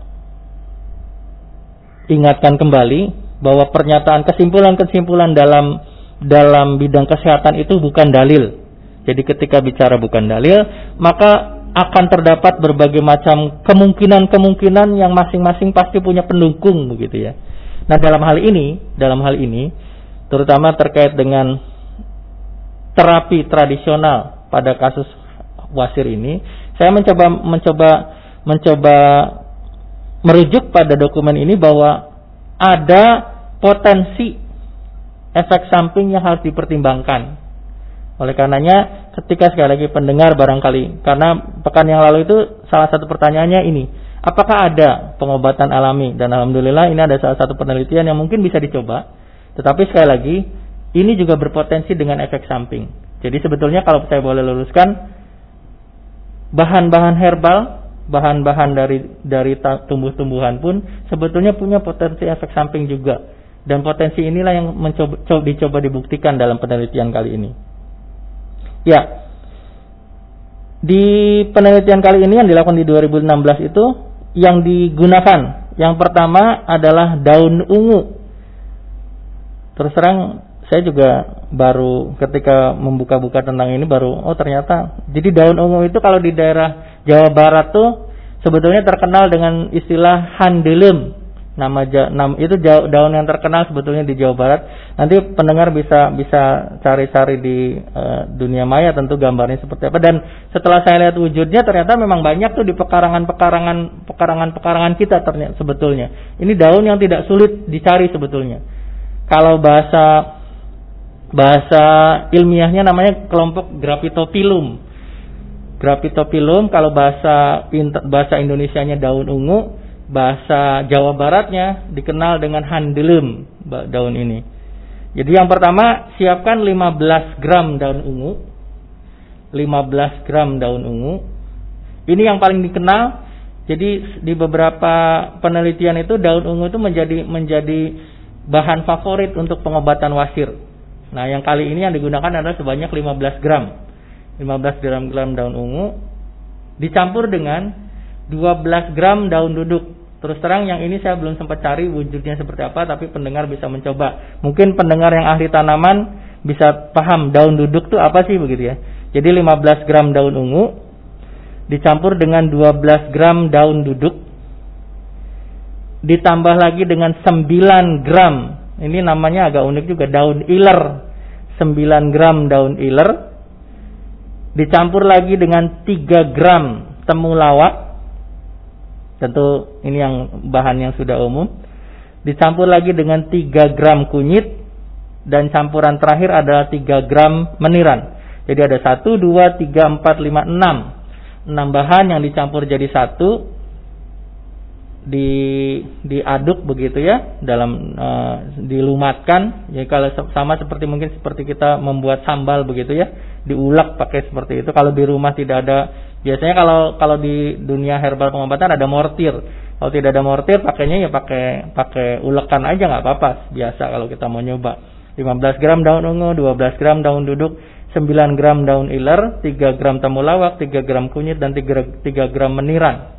Speaker 2: ingatkan kembali bahwa pernyataan kesimpulan-kesimpulan dalam dalam bidang kesehatan itu bukan dalil. Jadi ketika bicara bukan dalil, maka akan terdapat berbagai macam kemungkinan-kemungkinan yang masing-masing pasti punya pendukung begitu ya. Nah, dalam hal ini, dalam hal ini terutama terkait dengan terapi tradisional pada kasus wasir ini, saya mencoba mencoba mencoba merujuk pada dokumen ini bahwa ada potensi efek samping yang harus dipertimbangkan. Oleh karenanya, ketika sekali lagi pendengar barangkali, karena pekan yang lalu itu salah satu pertanyaannya ini, apakah ada pengobatan alami? Dan alhamdulillah ini ada salah satu penelitian yang mungkin bisa dicoba. Tetapi sekali lagi, ini juga berpotensi dengan efek samping. Jadi sebetulnya kalau saya boleh luruskan, bahan-bahan herbal, bahan-bahan dari dari tumbuh-tumbuhan pun sebetulnya punya potensi efek samping juga. Dan potensi inilah yang mencoba, dicoba dibuktikan dalam penelitian kali ini. Ya, di penelitian kali ini yang dilakukan di dua ribu enam belas itu, yang digunakan yang pertama adalah daun ungu. Terus terang saya juga baru ketika membuka-buka tentang ini baru oh ternyata jadi daun ungu itu kalau di daerah Jawa Barat tuh sebetulnya terkenal dengan istilah handelem. Nama, nama itu daun yang terkenal sebetulnya di Jawa Barat. Nanti pendengar bisa bisa cari-cari di uh, dunia maya tentu gambarnya seperti apa. Dan setelah saya lihat wujudnya ternyata memang banyak tuh di pekarangan-pekarangan pekarangan-pekarangan kita ternyata sebetulnya. Ini daun yang tidak sulit dicari sebetulnya. Kalau bahasa Bahasa ilmiahnya namanya kelompok Grapitophyllum. Grapitophyllum kalau bahasa bahasa Indonesianya daun ungu, bahasa Jawa Baratnya dikenal dengan Handelum daun ini. Jadi yang pertama, siapkan lima belas gram daun ungu. lima belas gram daun ungu. Ini yang paling dikenal. Jadi di beberapa penelitian itu daun ungu itu menjadi menjadi bahan favorit untuk pengobatan wasir. Nah, yang kali ini yang digunakan adalah sebanyak lima belas gram. lima belas gram daun ungu dicampur dengan dua belas gram daun duduk. Terus terang yang ini saya belum sempat cari wujudnya seperti apa, tapi pendengar bisa mencoba. Mungkin pendengar yang ahli tanaman bisa paham daun duduk itu apa sih begitu ya. Jadi lima belas gram daun ungu dicampur dengan dua belas gram daun duduk, ditambah lagi dengan sembilan gram. Ini namanya agak unik juga, daun iler. sembilan gram daun iler dicampur lagi dengan tiga gram temulawak. Tentu ini yang bahan yang sudah umum. Dicampur lagi dengan tiga gram kunyit, dan campuran terakhir adalah tiga gram meniran. Jadi ada satu, dua, tiga, empat, lima, enam. enam bahan yang dicampur jadi satu, di diaduk begitu ya, dalam uh, dilumatkan. Ya kalau sama seperti mungkin seperti kita membuat sambal begitu ya, diulek pakai seperti itu. Kalau di rumah tidak ada, biasanya kalau kalau di dunia herbal pengobatan ada mortir. Kalau tidak ada mortir, pakainya ya pakai pakai ulekan aja, nggak apa-apa. Biasa kalau kita mau nyoba. lima belas gram daun ungu, dua belas gram daun duduk, sembilan gram daun iler, tiga gram temulawak, tiga gram kunyit, dan tiga gram meniran.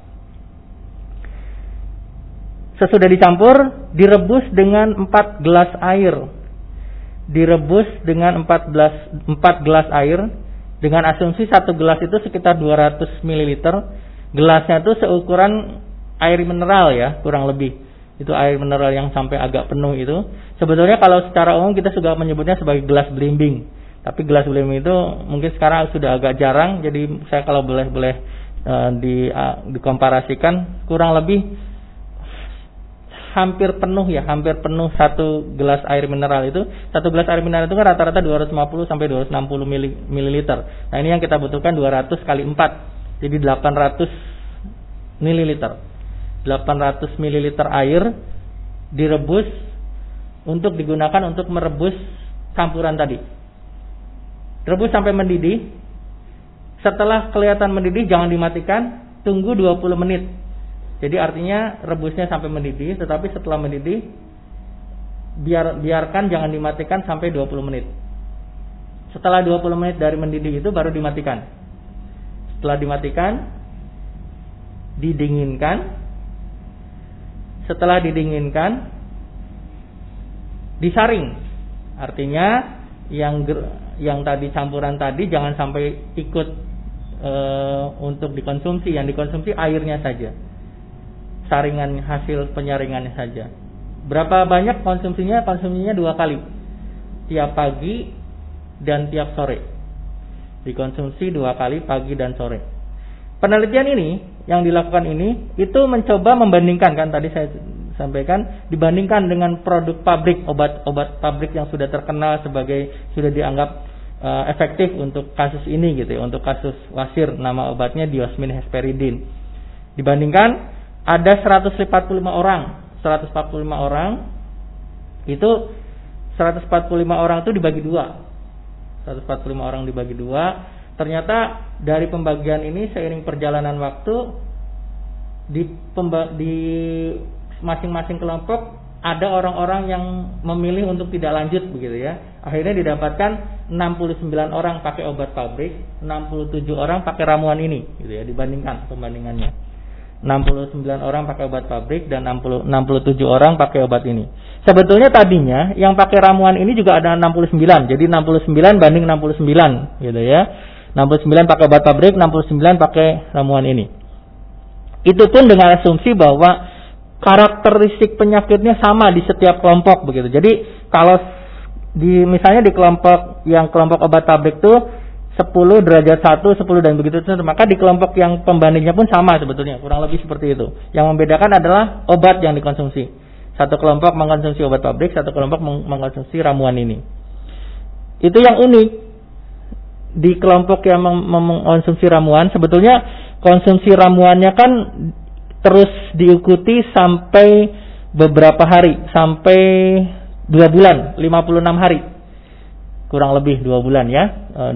Speaker 2: Sesudah dicampur, direbus dengan empat gelas air. Direbus dengan empat gelas air, dengan asumsi satu gelas itu sekitar dua ratus mililiter. Gelasnya itu seukuran air mineral ya, kurang lebih. Itu air mineral yang sampai agak penuh itu. Sebetulnya kalau secara umum kita sudah menyebutnya sebagai gelas belimbing. Tapi gelas belimbing itu mungkin sekarang sudah agak jarang. Jadi saya kalau boleh-boleh uh, di, uh, dikomparasikan, kurang lebih hampir penuh ya, hampir penuh satu gelas air mineral itu. Satu gelas air mineral itu kan rata-rata dua ratus lima puluh sampai dua ratus enam puluh mililiter. Nah, ini yang kita butuhkan dua ratus kali empat. Jadi delapan ratus mililiter. delapan ratus mililiter air direbus untuk digunakan untuk merebus campuran tadi. Rebus sampai mendidih. Setelah kelihatan mendidih jangan dimatikan, tunggu dua puluh menit. Jadi artinya rebusnya sampai mendidih, tetapi setelah mendidih biar biarkan, jangan dimatikan sampai dua puluh menit. Setelah dua puluh menit dari mendidih itu baru dimatikan. Setelah dimatikan, didinginkan. Setelah didinginkan, disaring. Artinya yang yang tadi campuran tadi jangan sampai ikut e, untuk dikonsumsi. Yang dikonsumsi airnya saja. Saringan hasil penyaringannya saja. Berapa banyak konsumsinya? Konsumsinya dua kali, tiap pagi dan tiap sore. Dikonsumsi dua kali, pagi dan sore. Penelitian ini yang dilakukan ini itu mencoba membandingkan, kan tadi saya sampaikan, dibandingkan dengan produk pabrik, obat-obat pabrik yang sudah terkenal sebagai, sudah dianggap uh, efektif untuk kasus ini gitu ya, untuk kasus wasir. Nama obatnya diosmin hesperidin. Dibandingkan, ada seratus empat puluh lima orang, seratus empat puluh lima orang itu seratus empat puluh lima orang itu dibagi dua. seratus empat puluh lima orang dibagi dua. Ternyata dari pembagian ini seiring perjalanan waktu di pemba- di masing-masing kelompok ada orang-orang yang memilih untuk tidak lanjut begitu ya. Akhirnya didapatkan enam puluh sembilan orang pakai obat pabrik, enam puluh tujuh orang pakai ramuan ini gitu ya, dibandingkan pembandingannya. enam puluh sembilan orang pakai obat pabrik dan enam puluh, enam puluh tujuh orang pakai obat ini. Sebetulnya tadinya yang pakai ramuan ini juga ada enam puluh sembilan. Jadi enam puluh sembilan banding enam puluh sembilan gitu ya. enam puluh sembilan pakai obat pabrik, enam puluh sembilan pakai ramuan ini. Itu pun dengan asumsi bahwa karakteristik penyakitnya sama di setiap kelompok begitu. Jadi kalau di misalnya di kelompok yang kelompok obat pabrik itu sepuluh derajat satu, sepuluh dan begitu terus, maka di kelompok yang pembandingnya pun sama sebetulnya, kurang lebih seperti itu. Yang membedakan adalah obat yang dikonsumsi. Satu kelompok mengkonsumsi obat pabrik, satu kelompok mengkonsumsi ramuan ini. itu yang unik di kelompok yang mengkonsumsi ramuan. Sebetulnya konsumsi ramuannya kan terus diikuti sampai beberapa hari, sampai dua bulan, lima puluh enam hari, kurang lebih dua bulan ya,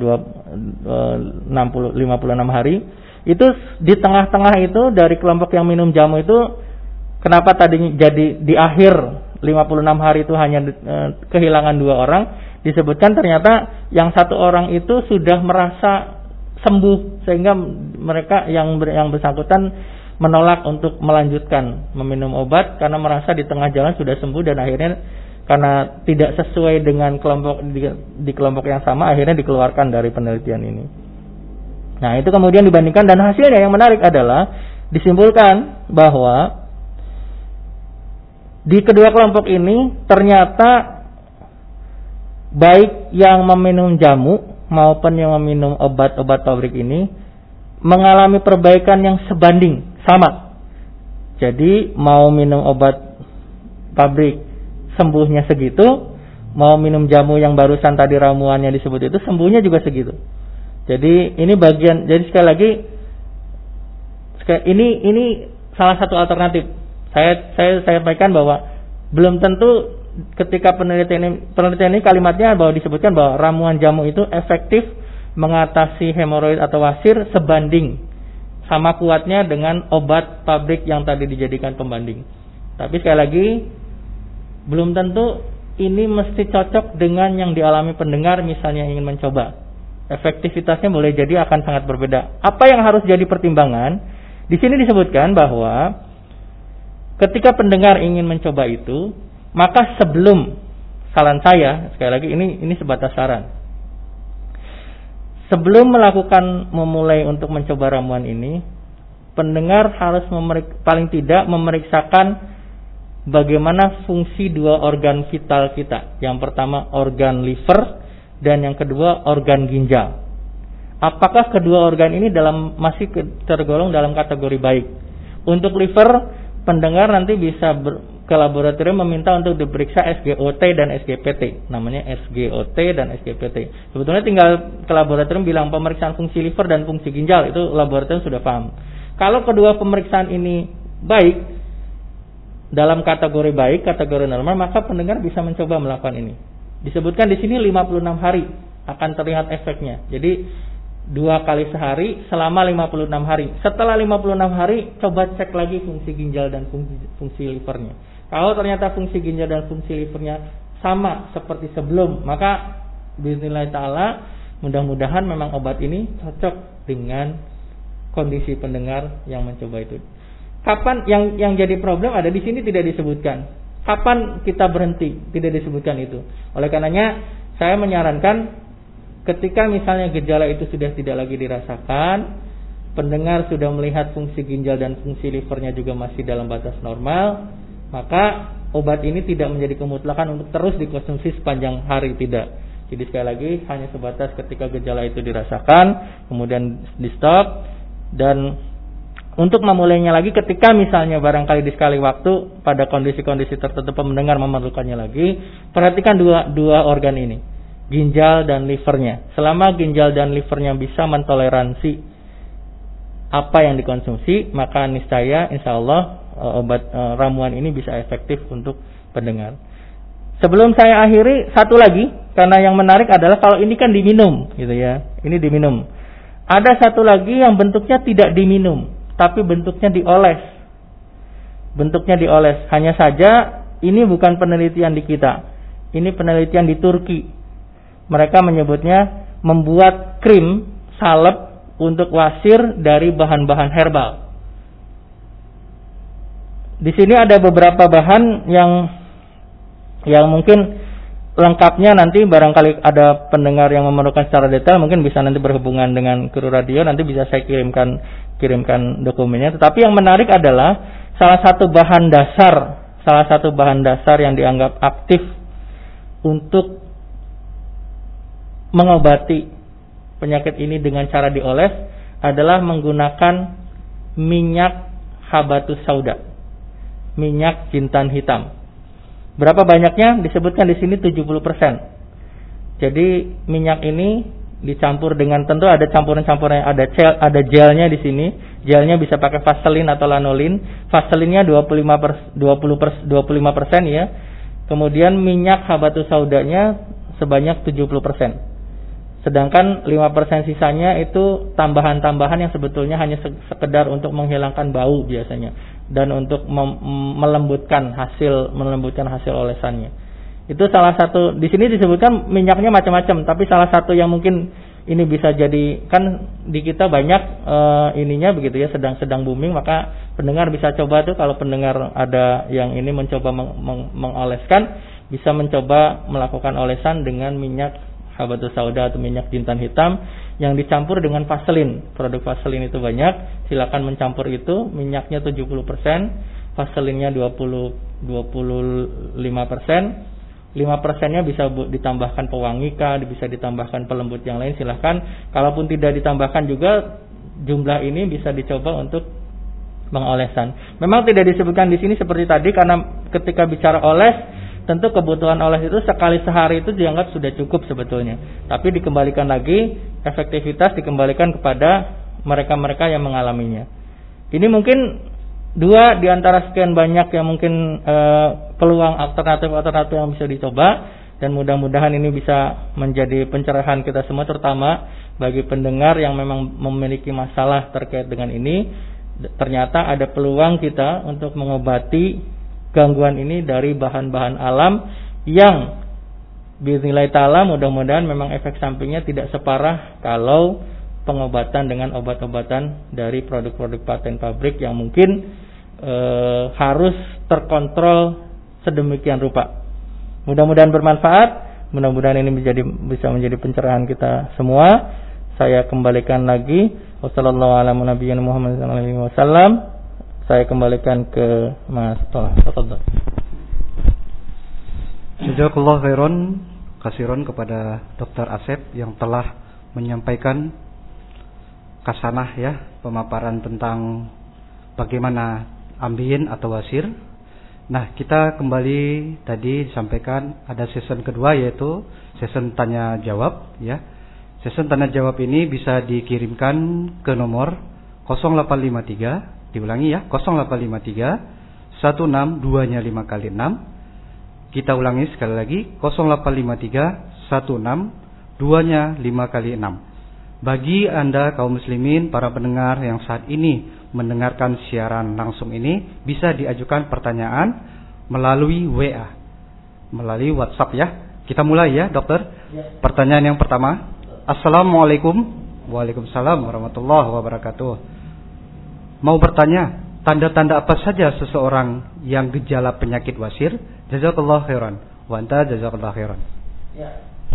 Speaker 2: lima puluh enam hari. Itu di tengah-tengah itu dari kelompok yang minum jamu itu, kenapa tadi jadi di akhir lima puluh enam hari itu hanya e, kehilangan dua orang, disebutkan ternyata yang satu orang itu sudah merasa sembuh, sehingga mereka yang yang bersangkutan menolak untuk melanjutkan meminum obat karena merasa di tengah jalan sudah sembuh, dan akhirnya karena tidak sesuai dengan kelompok di, di kelompok yang sama, akhirnya dikeluarkan dari penelitian ini. Nah, itu kemudian dibandingkan, dan hasilnya yang menarik adalah disimpulkan bahwa di kedua kelompok ini ternyata baik yang meminum jamu maupun yang meminum obat-obat pabrik ini mengalami perbaikan yang sebanding, sama. Jadi mau minum obat pabrik sembuhnya segitu, mau minum jamu yang barusan tadi ramuannya disebut itu sembuhnya juga segitu. Jadi ini bagian, jadi sekali lagi ini ini salah satu alternatif. Saya saya saya sampaikan bahwa belum tentu ketika penelitian ini, penelitian ini kalimatnya bahwa disebutkan bahwa ramuan jamu itu efektif mengatasi hemoroid atau wasir sebanding sama kuatnya dengan obat pabrik yang tadi dijadikan pembanding. Tapi sekali lagi belum tentu ini mesti cocok dengan yang dialami pendengar misalnya ingin mencoba. Efektivitasnya boleh jadi akan sangat berbeda. Apa yang harus jadi pertimbangan? Di sini disebutkan bahwa ketika pendengar ingin mencoba itu, maka sebelum, saran saya sekali lagi ini ini sebatas saran. Sebelum melakukan memulai untuk mencoba ramuan ini, pendengar harus memerik, paling tidak memeriksakan bagaimana fungsi dua organ vital kita. Yang pertama organ liver dan yang kedua organ ginjal. Apakah kedua organ ini dalam masih tergolong dalam kategori baik? Untuk liver, pendengar nanti bisa ber, ke laboratorium meminta untuk diperiksa S G O T dan S G P T. Namanya S G O T dan S G P T. Sebetulnya tinggal ke laboratorium bilang pemeriksaan fungsi liver dan fungsi ginjal, itu laboratorium sudah paham. Kalau kedua pemeriksaan ini baik, dalam kategori baik, kategori normal, maka pendengar bisa mencoba melakukan ini. Disebutkan di sini lima puluh enam hari akan terlihat efeknya. Jadi dua kali sehari selama lima puluh enam hari. Setelah lima puluh enam hari, coba cek lagi fungsi ginjal dan fungsi, fungsi livernya. Kalau ternyata fungsi ginjal dan fungsi livernya sama seperti sebelum, maka bismillah ta'ala mudah-mudahan memang obat ini cocok dengan kondisi pendengar yang mencoba itu. Kapan yang yang jadi problem ada di sini tidak disebutkan. Kapan kita berhenti? Tidak disebutkan itu. Oleh karenanya saya menyarankan ketika misalnya gejala itu sudah tidak lagi dirasakan, pendengar sudah melihat fungsi ginjal dan fungsi livernya juga masih dalam batas normal, maka obat ini tidak menjadi kemutlakan untuk terus dikonsumsi sepanjang hari, tidak. Jadi sekali lagi hanya sebatas ketika gejala itu dirasakan, kemudian di stop, dan untuk memulainya lagi ketika misalnya barangkali di sekali waktu pada kondisi-kondisi tertentu pendengar memerlukannya lagi, perhatikan dua dua organ ini, ginjal dan livernya. Selama ginjal dan livernya bisa mentoleransi apa yang dikonsumsi, maka niscaya insya Allah obat ramuan ini bisa efektif untuk pendengar. Sebelum saya akhiri, satu lagi, karena yang menarik adalah kalau ini kan diminum, gitu ya, ini diminum. Ada satu lagi yang bentuknya tidak diminum, tapi bentuknya dioles. Bentuknya dioles. Hanya saja ini bukan penelitian di kita. Ini penelitian di Turki. Mereka menyebutnya membuat krim salep untuk wasir dari bahan-bahan herbal. Di sini ada beberapa bahan yang yang mungkin lengkapnya nanti barangkali ada pendengar yang memerlukan secara detail, mungkin bisa nanti berhubungan dengan kru radio, nanti bisa saya kirimkan kirimkan dokumennya. Tetapi yang menarik adalah salah satu bahan dasar, salah satu bahan dasar yang dianggap aktif untuk mengobati penyakit ini dengan cara dioles adalah menggunakan minyak habatus sauda, minyak jintan hitam. Berapa banyaknya? Disebutkan di sini tujuh puluh persen. Jadi minyak ini dicampur dengan, tentu ada campuran-campuran, ada gel, ada gelnya di sini. Gelnya bisa pakai vaselin atau lanolin. Vaselinnya dua puluh lima persen ya. Kemudian minyak habatus saudanya sebanyak tujuh puluh persen. Sedangkan lima persen sisanya itu tambahan-tambahan yang sebetulnya hanya sekedar untuk menghilangkan bau biasanya dan untuk mem- melembutkan hasil melembutkan hasil olesannya. Itu salah satu, di sini disebutkan minyaknya macam-macam, tapi salah satu yang mungkin ini bisa jadi, kan di kita banyak e, ininya begitu ya, sedang-sedang booming, maka pendengar bisa coba tuh, kalau pendengar ada yang ini mencoba meng- meng- mengoleskan, bisa mencoba melakukan olesan dengan minyak habatus sauda atau minyak jintan hitam yang dicampur dengan vaselin. Produk vaselin itu banyak, silakan mencampur itu, minyaknya tujuh puluh persen, vaselinnya dua puluh dua puluh lima persen. lima persennya bisa ditambahkan pewangi kah, bisa ditambahkan pelembut yang lain, silahkan. Kalaupun tidak ditambahkan juga, jumlah ini bisa dicoba untuk mengolesan. Memang tidak disebutkan di sini seperti tadi, karena ketika bicara oles, tentu kebutuhan oles itu sekali sehari itu dianggap sudah cukup sebetulnya. Tapi dikembalikan lagi, efektivitas dikembalikan kepada mereka-mereka yang mengalaminya. Ini mungkin dua di antara sekian banyak yang mungkin e, peluang alternatif-alternatif yang bisa dicoba, dan mudah-mudahan ini bisa menjadi pencerahan kita semua, terutama bagi pendengar yang memang memiliki masalah terkait dengan ini. Ternyata ada peluang kita untuk mengobati gangguan ini dari bahan-bahan alam yang biiznillah ta'ala mudah-mudahan memang efek sampingnya tidak separah kalau pengobatan dengan obat-obatan dari produk-produk paten pabrik yang mungkin e, harus terkontrol sedemikian rupa. Mudah-mudahan bermanfaat, mudah-mudahan ini menjadi, bisa menjadi pencerahan kita semua. Saya kembalikan lagi, wassalamualaikum warahmatullahi wabarakatuh. Saya kembalikan ke Mas Tolah. Tafadhol.
Speaker 1: Jazakallahu khairan kasiron kepada Dokter Asep yang telah menyampaikan kasanah ya, pemaparan tentang bagaimana ambien atau wasir. Nah, kita kembali tadi disampaikan ada season kedua, yaitu season tanya jawab ya. Season tanya jawab ini bisa dikirimkan ke nomor nol delapan lima tiga, diulangi ya, nol delapan lima tiga satu enam dua nya lima kali enam. Kita ulangi sekali lagi, nol delapan lima tiga satu enam dua nya lima kali enam. Bagi Anda kaum muslimin, para pendengar yang saat ini mendengarkan siaran langsung ini, bisa diajukan pertanyaan melalui W A, melalui WhatsApp ya. Kita mulai ya, Dokter. Pertanyaan yang pertama. Assalamualaikum. Waalaikumsalam warahmatullahi wabarakatuh. Mau bertanya, tanda-tanda apa saja seseorang yang gejala penyakit wasir? Jazakallahu khairan. Wa anta jazakallahu khairan.
Speaker 2: Ya.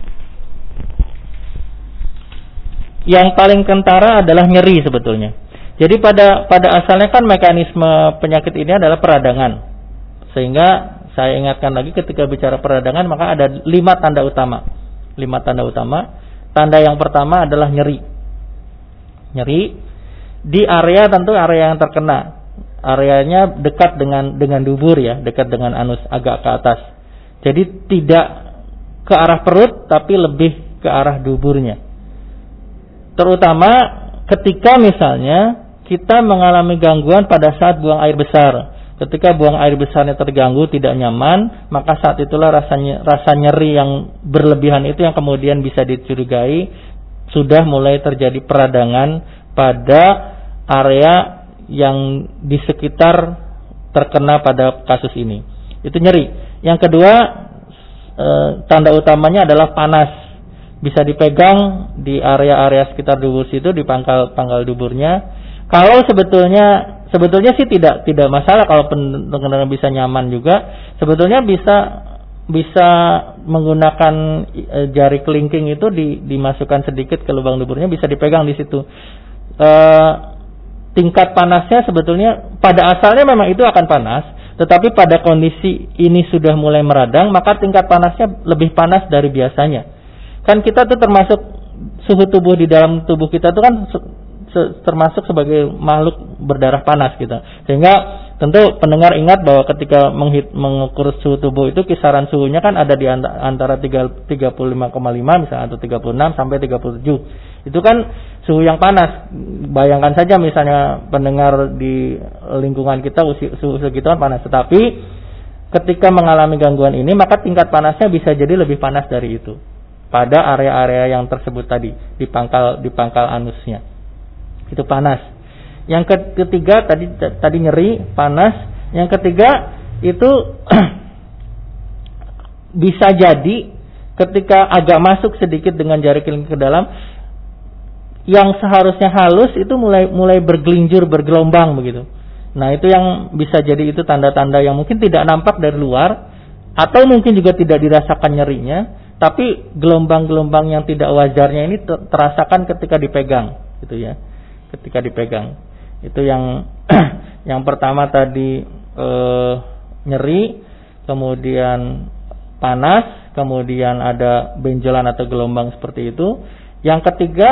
Speaker 2: Yang paling kentara adalah nyeri sebetulnya. Jadi pada pada asalnya kan mekanisme penyakit ini adalah peradangan. Sehingga saya ingatkan lagi, ketika bicara peradangan maka ada lima tanda utama. Lima tanda utama. Tanda yang pertama adalah nyeri. Nyeri di area, tentu area yang terkena. Areanya dekat dengan dengan dubur ya, dekat dengan anus, agak ke atas. Jadi tidak ke arah perut tapi lebih ke arah duburnya. Terutama ketika misalnya kita mengalami gangguan pada saat buang air besar. Ketika buang air besarnya terganggu, tidak nyaman, maka saat itulah rasanya, rasa nyeri yang berlebihan itu yang kemudian bisa dicurigai sudah mulai terjadi peradangan pada area yang di sekitar terkena pada kasus ini. Itu nyeri. Yang kedua, e, tanda utamanya adalah panas. Bisa dipegang di area-area sekitar dubur situ, di pangkal-pangkal duburnya. Kalau sebetulnya sebetulnya sih tidak tidak masalah kalau pendengar bisa nyaman juga. Sebetulnya bisa bisa menggunakan e, jari kelingking itu di, dimasukkan sedikit ke lubang duburnya, bisa dipegang di situ. E, tingkat panasnya sebetulnya pada asalnya memang itu akan panas, tetapi pada kondisi ini sudah mulai meradang, maka tingkat panasnya lebih panas dari biasanya. Kan kita tuh termasuk suhu tubuh di dalam tubuh kita tuh kan termasuk sebagai makhluk berdarah panas kita. Sehingga tentu pendengar ingat bahwa ketika menghit, mengukur suhu tubuh itu kisaran suhunya kan ada di antara tiga puluh lima koma lima misalnya atau tiga puluh enam sampai tiga puluh tujuh. Itu kan suhu yang panas. Bayangkan saja misalnya pendengar di lingkungan kita suhu segituan panas. Tetapi ketika mengalami gangguan ini maka tingkat panasnya bisa jadi lebih panas dari itu pada area-area yang tersebut tadi di pangkal di pangkal anusnya. Itu panas. Yang ketiga tadi tadi nyeri, panas. Yang ketiga itu bisa jadi ketika agak masuk sedikit dengan jari kelingking ke dalam, yang seharusnya halus itu mulai mulai bergelinjur, bergelombang begitu. Nah, itu yang bisa jadi itu tanda-tanda yang mungkin tidak nampak dari luar atau mungkin juga tidak dirasakan nyerinya, tapi gelombang-gelombang yang tidak wajarnya ini terasakan ketika dipegang gitu ya. Ketika dipegang. Itu yang yang pertama tadi eh, nyeri, kemudian panas, kemudian ada benjolan atau gelombang seperti itu. Yang ketiga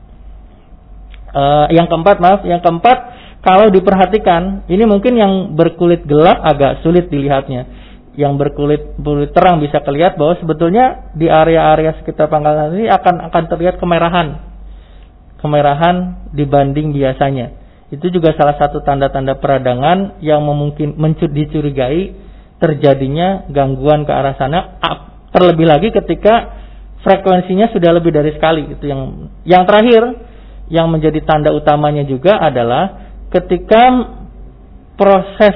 Speaker 2: eh, yang keempat maaf, yang keempat kalau diperhatikan, ini mungkin yang berkulit gelap agak sulit dilihatnya. Yang berkulit kulit terang bisa kelihatan bahwa sebetulnya di area-area sekitar pangkal anus ini akan akan terlihat kemerahan. Kemerahan dibanding biasanya. Itu juga salah satu tanda-tanda peradangan yang memungkin mencuri dicurigai terjadinya gangguan ke arah sana. Terlebih lagi ketika frekuensinya sudah lebih dari sekali. Itu yang yang terakhir yang menjadi tanda utamanya juga adalah ketika proses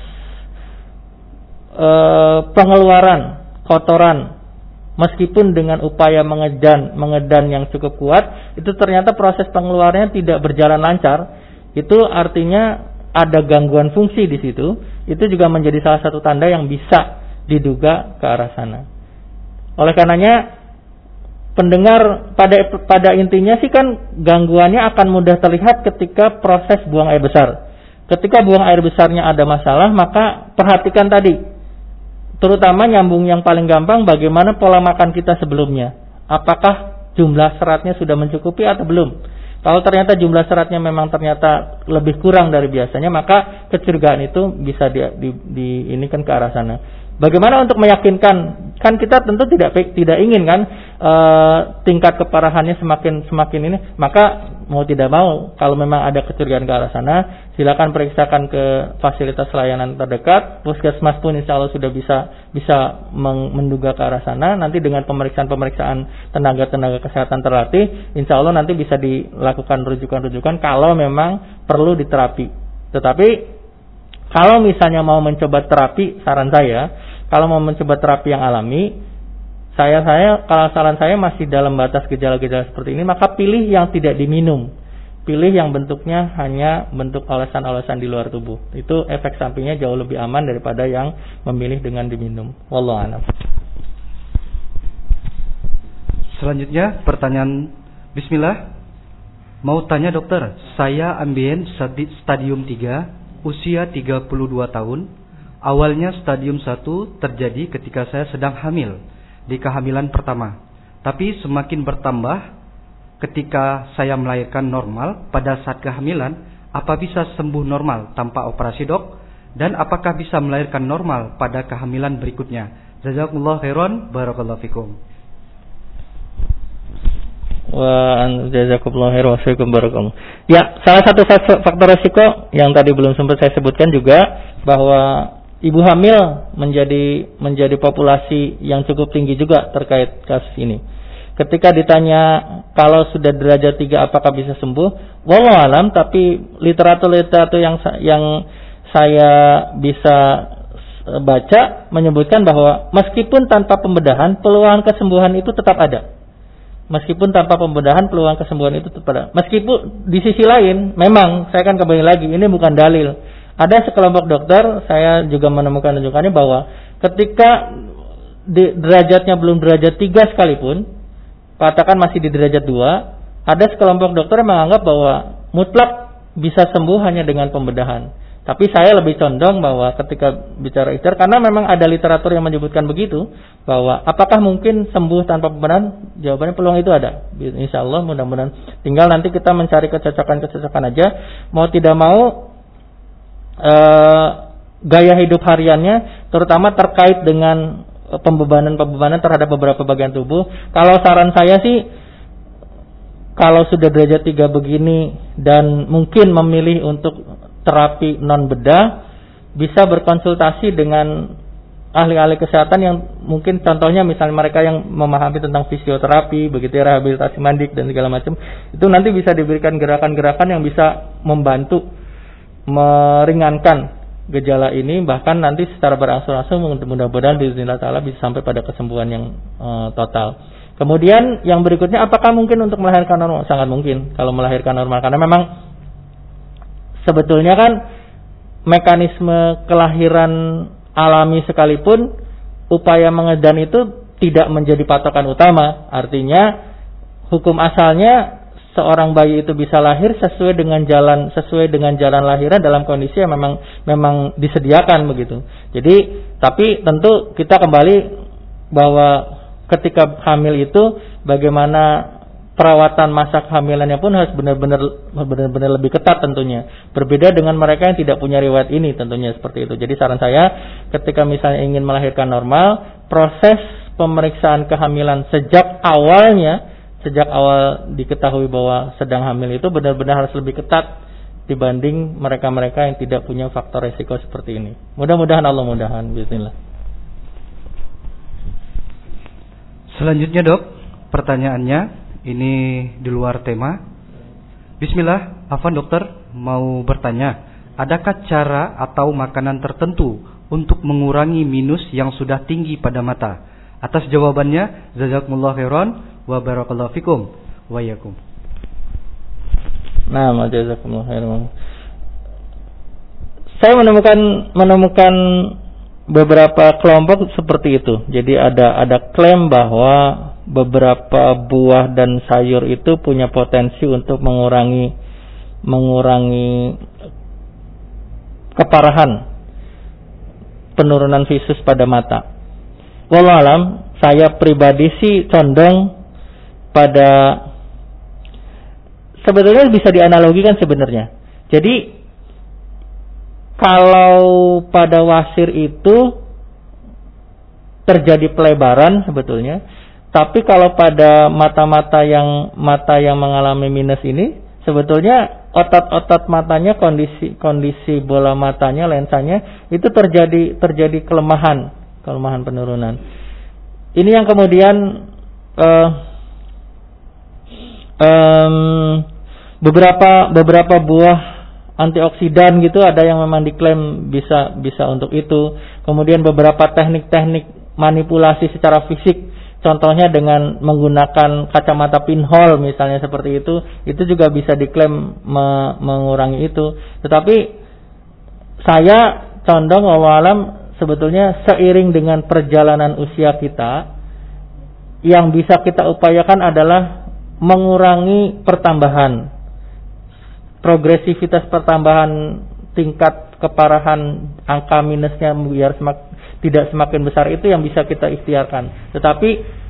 Speaker 2: e, pengeluaran kotoran meskipun dengan upaya mengedan mengedan yang cukup kuat, itu ternyata proses pengeluarannya tidak berjalan lancar, itu artinya ada gangguan fungsi di situ. Itu juga menjadi salah satu tanda yang bisa diduga ke arah sana. Oleh karenanya pendengar pada pada intinya sih kan gangguannya akan mudah terlihat ketika proses buang air besar. Ketika buang air besarnya ada masalah, maka perhatikan tadi, terutama nyambung yang paling gampang, bagaimana pola makan kita sebelumnya. Apakah jumlah seratnya sudah mencukupi atau belum? Kalau ternyata jumlah seratnya memang ternyata lebih kurang dari biasanya, maka kecurigaan itu bisa di, di, di ini kan ke arah sana. Bagaimana untuk meyakinkan? Kan kita tentu tidak tidak ingin kan e, tingkat keparahannya semakin semakin ini. Maka mau tidak mau kalau memang ada kecurigaan ke arah sana, silakan periksakan ke fasilitas layanan terdekat. Puskesmas pun insya Allah sudah bisa bisa menduga ke arah sana. Nanti dengan pemeriksaan-pemeriksaan tenaga-tenaga kesehatan terlatih, insya Allah nanti bisa dilakukan rujukan-rujukan kalau memang perlu diterapi. Tetapi kalau misalnya mau mencoba terapi, saran saya, kalau mau mencoba terapi yang alami, saya saya kalau saran saya masih dalam batas gejala-gejala seperti ini, maka pilih yang tidak diminum. Pilih yang bentuknya hanya bentuk olesan-olesan di luar tubuh. Itu efek sampingnya jauh lebih aman daripada yang memilih dengan diminum. Wallahu a'lam.
Speaker 1: Selanjutnya pertanyaan Bismillah. Mau tanya dokter, saya ambien stadium tiga, usia tiga puluh dua tahun. Awalnya stadium satu terjadi ketika saya sedang hamil di kehamilan pertama. Tapi semakin bertambah ketika saya melahirkan normal pada saat kehamilan. Apa bisa sembuh normal tanpa operasi dok? Dan apakah bisa melahirkan normal pada kehamilan berikutnya? Jazakumullah khairan, barakallahu fikum.
Speaker 2: Wa jazakumullahu khairan wa fiikum barakallahu. Ya, salah satu faktor risiko yang tadi belum sempat saya sebutkan juga bahwa ibu hamil menjadi menjadi populasi yang cukup tinggi juga terkait kasus ini. Ketika ditanya kalau sudah derajat tiga apakah bisa sembuh? Wallahu alam, tapi literatur-literatur yang yang saya bisa baca menyebutkan bahwa meskipun tanpa pembedahan peluang kesembuhan itu tetap ada. Meskipun tanpa pembedahan peluang kesembuhan itu tetap ada. Meskipun di sisi lain, memang saya akan kembali lagi, ini bukan dalil. Ada sekelompok dokter, saya juga menemukan rujukannya bahwa ketika di, derajatnya belum derajat tiga sekalipun, katakan masih di derajat dua, ada sekelompok dokter yang menganggap bahwa mutlak bisa sembuh hanya dengan pembedahan. Tapi saya lebih condong bahwa ketika bicara ikhtiar, karena memang ada literatur yang menyebutkan begitu, bahwa apakah mungkin sembuh tanpa pembedahan? Jawabannya peluang itu ada. Insya Allah mudah-mudahan. Tinggal nanti kita mencari kecocokan-kecocokan aja. Mau tidak mau, uh, gaya hidup hariannya, terutama terkait dengan pembebanan-pembebanan terhadap beberapa bagian tubuh. Kalau saran saya sih, kalau sudah derajat tiga begini dan mungkin memilih untuk terapi non bedah, bisa berkonsultasi dengan ahli-ahli kesehatan yang mungkin contohnya misalnya mereka yang memahami tentang fisioterapi, begitu ya, rehabilitasi mandik dan segala macam. Itu nanti bisa diberikan gerakan-gerakan yang bisa membantu meringankan gejala ini, bahkan nanti secara berangsur-angsur mudah-mudahan bismillah taala bisa sampai pada kesembuhan yang uh, total. Kemudian yang berikutnya, apakah mungkin untuk melahirkan normal? Sangat mungkin kalau melahirkan normal, karena memang sebetulnya kan mekanisme kelahiran alami sekalipun upaya mengedan itu tidak menjadi patokan utama. Artinya hukum asalnya seorang bayi itu bisa lahir sesuai dengan jalan sesuai dengan jalan lahiran dalam kondisi yang memang memang disediakan begitu. Jadi tapi tentu kita kembali bahwa ketika hamil itu bagaimana perawatan masa kehamilannya pun harus benar-benar benar-benar lebih ketat tentunya. Berbeda dengan mereka yang tidak punya riwayat ini tentunya seperti itu. Jadi saran saya ketika misalnya ingin melahirkan normal, proses pemeriksaan kehamilan sejak awalnya sejak awal diketahui bahwa sedang hamil itu benar-benar harus lebih ketat dibanding mereka-mereka yang tidak punya faktor resiko seperti ini. Mudah-mudahan Allah mudahan, bismillah.
Speaker 1: Selanjutnya dok, pertanyaannya ini di luar tema. Bismillah, afwan dokter mau bertanya, adakah cara atau makanan tertentu untuk mengurangi minus yang sudah tinggi pada mata? Atas jawabannya, jazakumullah khairan wa barakallahu fikum wa yakum.
Speaker 2: Nah, jazakumullah khairan. Saya menemukan menemukan beberapa kelompok seperti itu. Jadi ada ada klaim bahwa beberapa buah dan sayur itu punya potensi untuk mengurangi mengurangi keparahan penurunan visus pada mata. Wallahu alam, saya pribadi sih condong pada sebetulnya bisa dianalogikan sebenarnya. Jadi kalau pada wasir itu terjadi pelebaran sebetulnya, tapi kalau pada mata-mata yang mata yang mengalami minus ini sebetulnya otot-otot matanya, kondisi kondisi bola matanya, lensanya itu terjadi terjadi kelemahan. kelemahan penurunan. Ini yang kemudian uh, um, beberapa beberapa buah antioksidan gitu ada yang memang diklaim bisa bisa untuk itu. Kemudian beberapa teknik-teknik manipulasi secara fisik, contohnya dengan menggunakan kacamata pinhole misalnya seperti itu, itu juga bisa diklaim me- mengurangi itu. Tetapi saya condong wallahu alam sebetulnya seiring dengan perjalanan usia kita, yang bisa kita upayakan adalah mengurangi pertambahan, progresivitas pertambahan tingkat keparahan angka minusnya biar semak, tidak semakin besar, itu yang bisa kita ikhtiarkan. Tetapi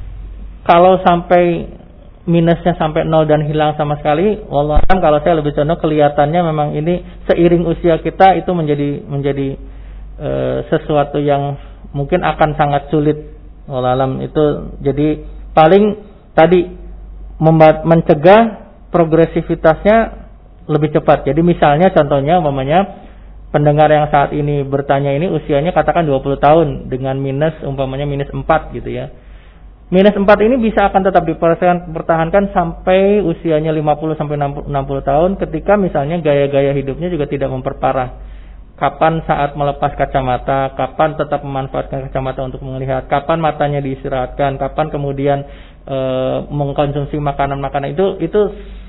Speaker 2: kalau sampai minusnya sampai nol dan hilang sama sekali, wallahu a'lam, kalau saya lebih condong kelihatannya memang ini seiring usia kita itu menjadi menjadi e, sesuatu yang mungkin akan sangat sulit, wallahu a'lam. Itu jadi paling tadi memba- mencegah progresivitasnya lebih cepat. Jadi misalnya contohnya umpamanya pendengar yang saat ini bertanya ini usianya katakan dua puluh tahun dengan minus umpamanya minus empat gitu ya. Minus empat ini bisa akan tetap dipertahankan sampai usianya lima puluh sampai enam puluh tahun ketika misalnya gaya-gaya hidupnya juga tidak memperparah. Kapan saat melepas kacamata, kapan tetap memanfaatkan kacamata untuk melihat, kapan matanya diistirahatkan, kapan kemudian e, mengkonsumsi makanan-makanan itu itu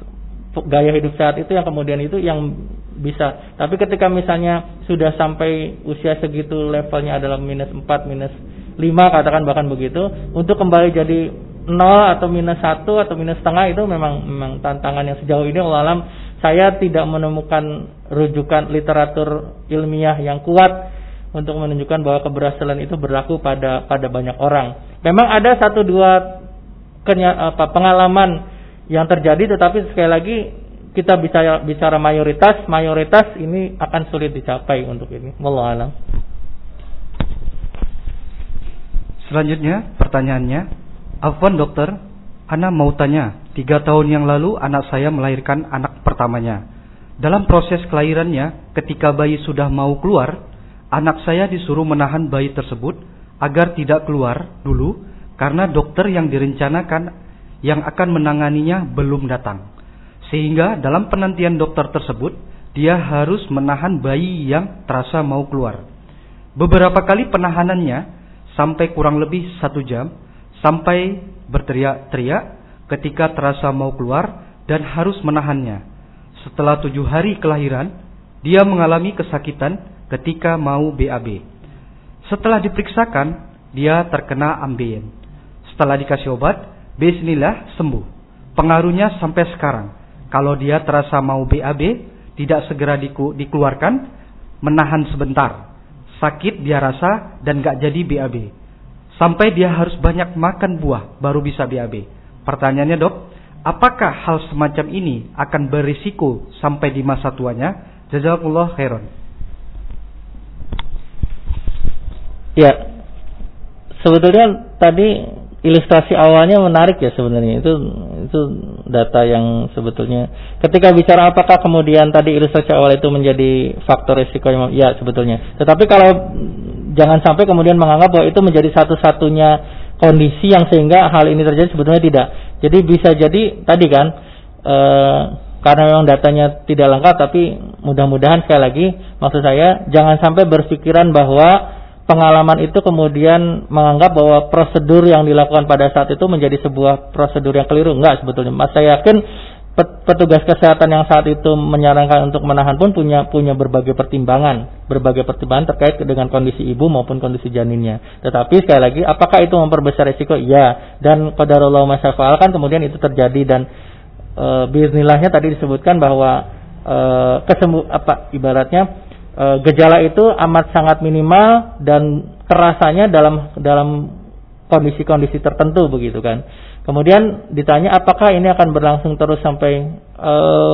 Speaker 2: gaya hidup sehat itu yang kemudian itu yang bisa. Tapi ketika misalnya sudah sampai usia segitu levelnya adalah minus empat, minus lima katakan bahkan begitu, untuk kembali jadi nol atau minus satu atau minus setengah itu memang memang tantangan yang sejauh ini wallahu alam saya tidak menemukan rujukan literatur ilmiah yang kuat untuk menunjukkan bahwa keberhasilan itu berlaku pada pada banyak orang. Memang ada satu dua kenya, apa, pengalaman yang terjadi, tetapi sekali lagi kita bicara bicara mayoritas, mayoritas ini akan sulit dicapai untuk ini. Wallahu a'lam.
Speaker 1: Selanjutnya pertanyaannya, afwan dokter, ana mau tanya, tiga tahun yang lalu anak saya melahirkan anak pertamanya. Dalam proses kelahirannya, ketika bayi sudah mau keluar, anak saya disuruh menahan bayi tersebut agar tidak keluar dulu karena dokter yang direncanakan yang akan menanganinya belum datang. Sehingga dalam penantian dokter tersebut, dia harus menahan bayi yang terasa mau keluar. Beberapa kali penahanannya sampai kurang lebih satu jam, sampai berteriak-teriak ketika terasa mau keluar dan harus menahannya. Setelah tujuh hari kelahiran, dia mengalami kesakitan ketika mau B A B. Setelah diperiksakan, dia terkena ambien. Setelah dikasih obat, bismillah sembuh. Pengaruhnya sampai sekarang, kalau dia terasa mau B A B, tidak segera diku, dikeluarkan, menahan sebentar. Sakit dia rasa dan gak jadi B A B. Sampai dia harus banyak makan buah baru bisa B A B. Pertanyaannya dok, apakah hal semacam ini akan berisiko sampai di masa tuanya? Jazakallah khairan.
Speaker 2: Ya, sebetulnya tadi ilustrasi awalnya menarik ya sebenarnya. Itu itu data yang sebetulnya ketika bicara apakah kemudian tadi ilustrasi awal itu menjadi faktor risiko, ya sebetulnya. Tetapi kalau jangan sampai kemudian menganggap bahwa itu menjadi satu-satunya kondisi yang sehingga hal ini terjadi, sebetulnya tidak. Jadi bisa jadi tadi kan e, karena memang datanya tidak lengkap, tapi mudah-mudahan sekali lagi maksud saya jangan sampai berpikiran bahwa pengalaman itu kemudian menganggap bahwa prosedur yang dilakukan pada saat itu menjadi sebuah prosedur yang keliru. Enggak sebetulnya. Mas saya yakin petugas kesehatan yang saat itu menyarankan untuk menahan pun punya punya berbagai pertimbangan, berbagai pertimbangan terkait dengan kondisi ibu maupun kondisi janinnya. Tetapi sekali lagi, apakah itu memperbesar risiko? Iya. Dan qadarullah ma syaa fa'al kan kemudian itu terjadi dan e, biiznillahnya tadi disebutkan bahwa e, kesembuh apa ibaratnya e, gejala itu amat sangat minimal dan kerasanya dalam dalam kondisi-kondisi tertentu begitu kan. Kemudian ditanya apakah ini akan berlangsung terus sampai e,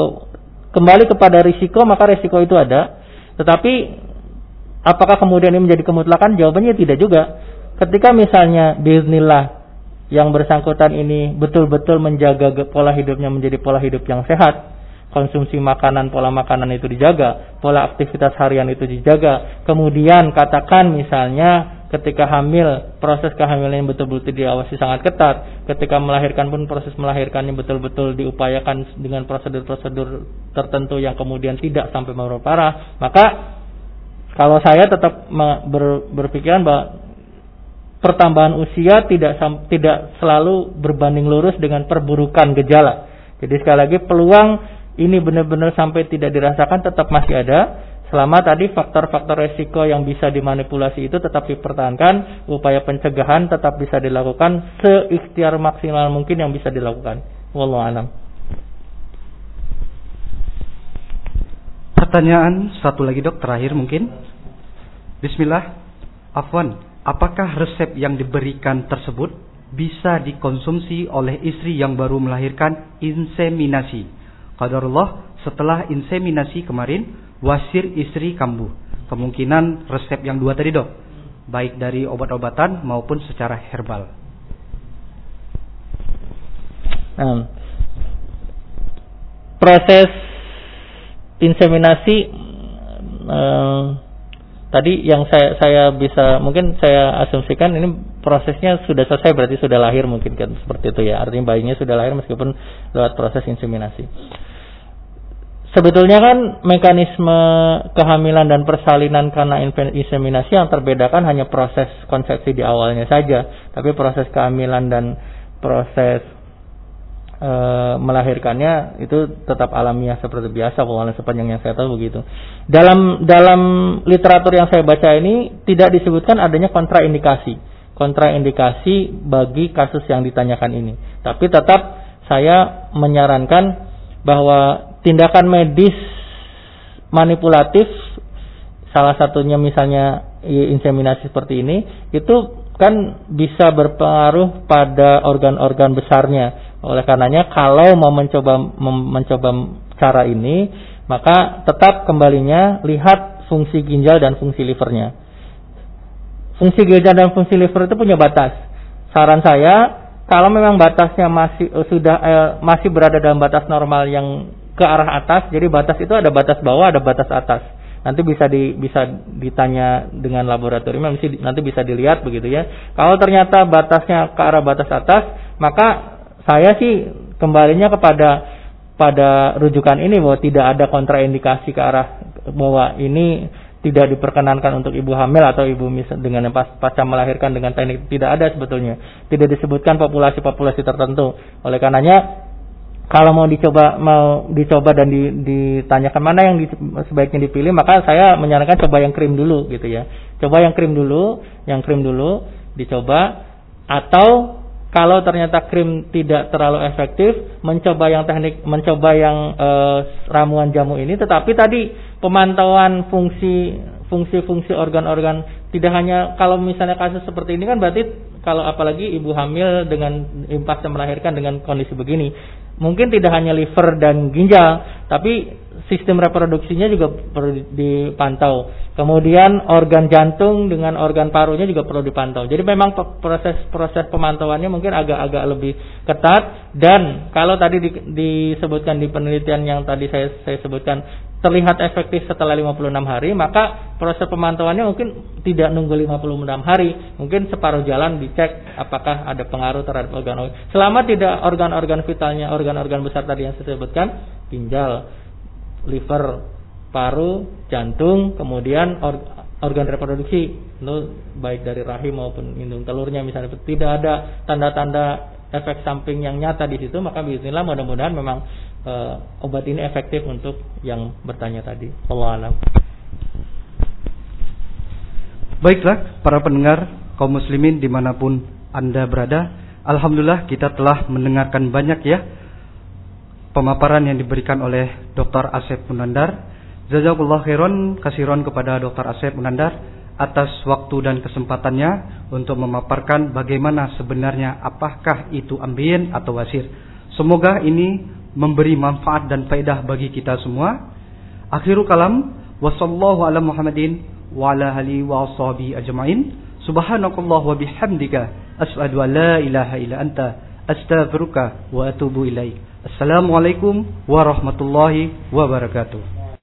Speaker 2: kembali kepada risiko, maka risiko itu ada. Tetapi apakah kemudian ini menjadi kemutlakan? Jawabannya tidak juga. Ketika misalnya biiznillah yang bersangkutan ini betul-betul menjaga pola hidupnya menjadi pola hidup yang sehat, konsumsi makanan, pola makanan itu dijaga, pola aktivitas harian itu dijaga, kemudian katakan misalnya ketika hamil, proses kehamilannya betul-betul diawasi sangat ketat. Ketika melahirkan pun proses melahirkannya betul-betul diupayakan dengan prosedur-prosedur tertentu yang kemudian tidak sampai memperparah. Maka kalau saya tetap ber, berpikiran bahwa pertambahan usia tidak tidak selalu berbanding lurus dengan perburukan gejala. Jadi sekali lagi peluang ini benar-benar sampai tidak dirasakan tetap masih ada. Selama tadi faktor-faktor resiko yang bisa dimanipulasi itu tetap dipertahankan, upaya pencegahan tetap bisa dilakukan seikhtiar maksimal mungkin yang bisa dilakukan. Wallahu a'lam.
Speaker 1: Pertanyaan satu lagi dok, terakhir mungkin. Bismillah. Afwan, apakah resep yang diberikan tersebut bisa dikonsumsi oleh istri yang baru melahirkan inseminasi? Qadarullah, setelah inseminasi kemarin wasir istri kambuh. Kemungkinan resep yang dua tadi dok, baik dari obat-obatan maupun secara herbal.
Speaker 2: Nah, proses inseminasi eh, tadi yang saya saya bisa mungkin saya asumsikan ini prosesnya sudah selesai, berarti sudah lahir mungkin kan seperti itu ya. Artinya bayinya sudah lahir meskipun lewat proses inseminasi. Sebetulnya kan mekanisme kehamilan dan persalinan karena inseminasi yang terbedakan hanya proses konsepsi di awalnya saja. Tapi proses kehamilan dan proses e, melahirkannya itu tetap alamiah seperti biasa. Pokoknya sepanjang yang saya tahu begitu. Dalam dalam literatur yang saya baca ini tidak disebutkan adanya kontraindikasi. Kontraindikasi bagi kasus yang ditanyakan ini. Tapi tetap saya menyarankan bahwa tindakan medis manipulatif, salah satunya misalnya inseminasi seperti ini, itu kan bisa berpengaruh pada organ-organ besarnya. Oleh karenanya kalau mau mencoba mem, mencoba cara ini, maka tetap kembalinya lihat fungsi ginjal dan fungsi livernya. Fungsi ginjal dan fungsi liver itu punya batas. Saran saya, kalau memang batasnya masih uh, sudah uh, masih berada dalam batas normal yang ke arah atas, jadi batas itu ada batas bawah, ada batas atas. Nanti bisa di, bisa ditanya dengan laboratorium, nanti nanti bisa dilihat begitu ya. Kalau ternyata batasnya ke arah batas atas, maka saya sih kembalinya kepada pada rujukan ini bahwa tidak ada kontraindikasi ke arah bahwa ini tidak diperkenankan untuk ibu hamil atau ibu misal dengan pas, pasca melahirkan dengan teknik, tidak ada sebetulnya. Tidak disebutkan populasi-populasi tertentu. Oleh karenanya kalau mau dicoba mau dicoba dan di, ditanyakan mana yang di, sebaiknya dipilih, maka saya menyarankan coba yang krim dulu gitu ya. Coba yang krim dulu, yang krim dulu dicoba, atau kalau ternyata krim tidak terlalu efektif, mencoba yang teknik, mencoba yang e, ramuan jamu ini. Tetapi tadi pemantauan fungsi fungsi-fungsi organ-organ, tidak hanya kalau misalnya kasus seperti ini kan berarti kalau apalagi ibu hamil dengan pasca melahirkan dengan kondisi begini, mungkin tidak hanya liver dan ginjal, tapi sistem reproduksinya juga perlu dipantau. Kemudian organ jantung dengan organ parunya juga perlu dipantau. Jadi memang proses-proses pemantauannya mungkin agak-agak lebih ketat. Dan kalau tadi di, disebutkan di penelitian yang tadi saya, saya sebutkan terlihat efektif setelah lima puluh enam hari, maka proses pemantauannya mungkin tidak nunggu lima puluh enam hari. Mungkin separuh jalan dicek apakah ada pengaruh terhadap organ-organ. Selama tidak organ-organ vitalnya, organ-organ besar tadi yang saya sebutkan, ginjal, liver, paru, jantung, kemudian or, organ reproduksi, itu baik dari rahim maupun indung telurnya misalnya, tidak ada tanda-tanda efek samping yang nyata di situ, maka bismillah mudah-mudahan memang e, obat ini efektif untuk yang bertanya tadi. Wallahu a'lam.
Speaker 1: Baiklah para pendengar kaum muslimin dimanapun Anda berada, alhamdulillah kita telah mendengarkan banyak ya pemaparan yang diberikan oleh Doktor Asep Munandar. Jazakallahu khairan kasiron kepada Doktor Asep Munandar atas waktu dan kesempatannya untuk memaparkan bagaimana sebenarnya apakah itu ambien atau wasir. Semoga ini memberi manfaat dan faedah bagi kita semua. Akhirul kalam, wassallallahu ala Muhammadin wa ala alihi wa ashabihi ajma'in. Subhanakallah wa bihamdika asyhadu an la ilaha illa anta astaghfiruka wa atubu ilaik. Assalamualaikum warahmatullahi wabarakatuh.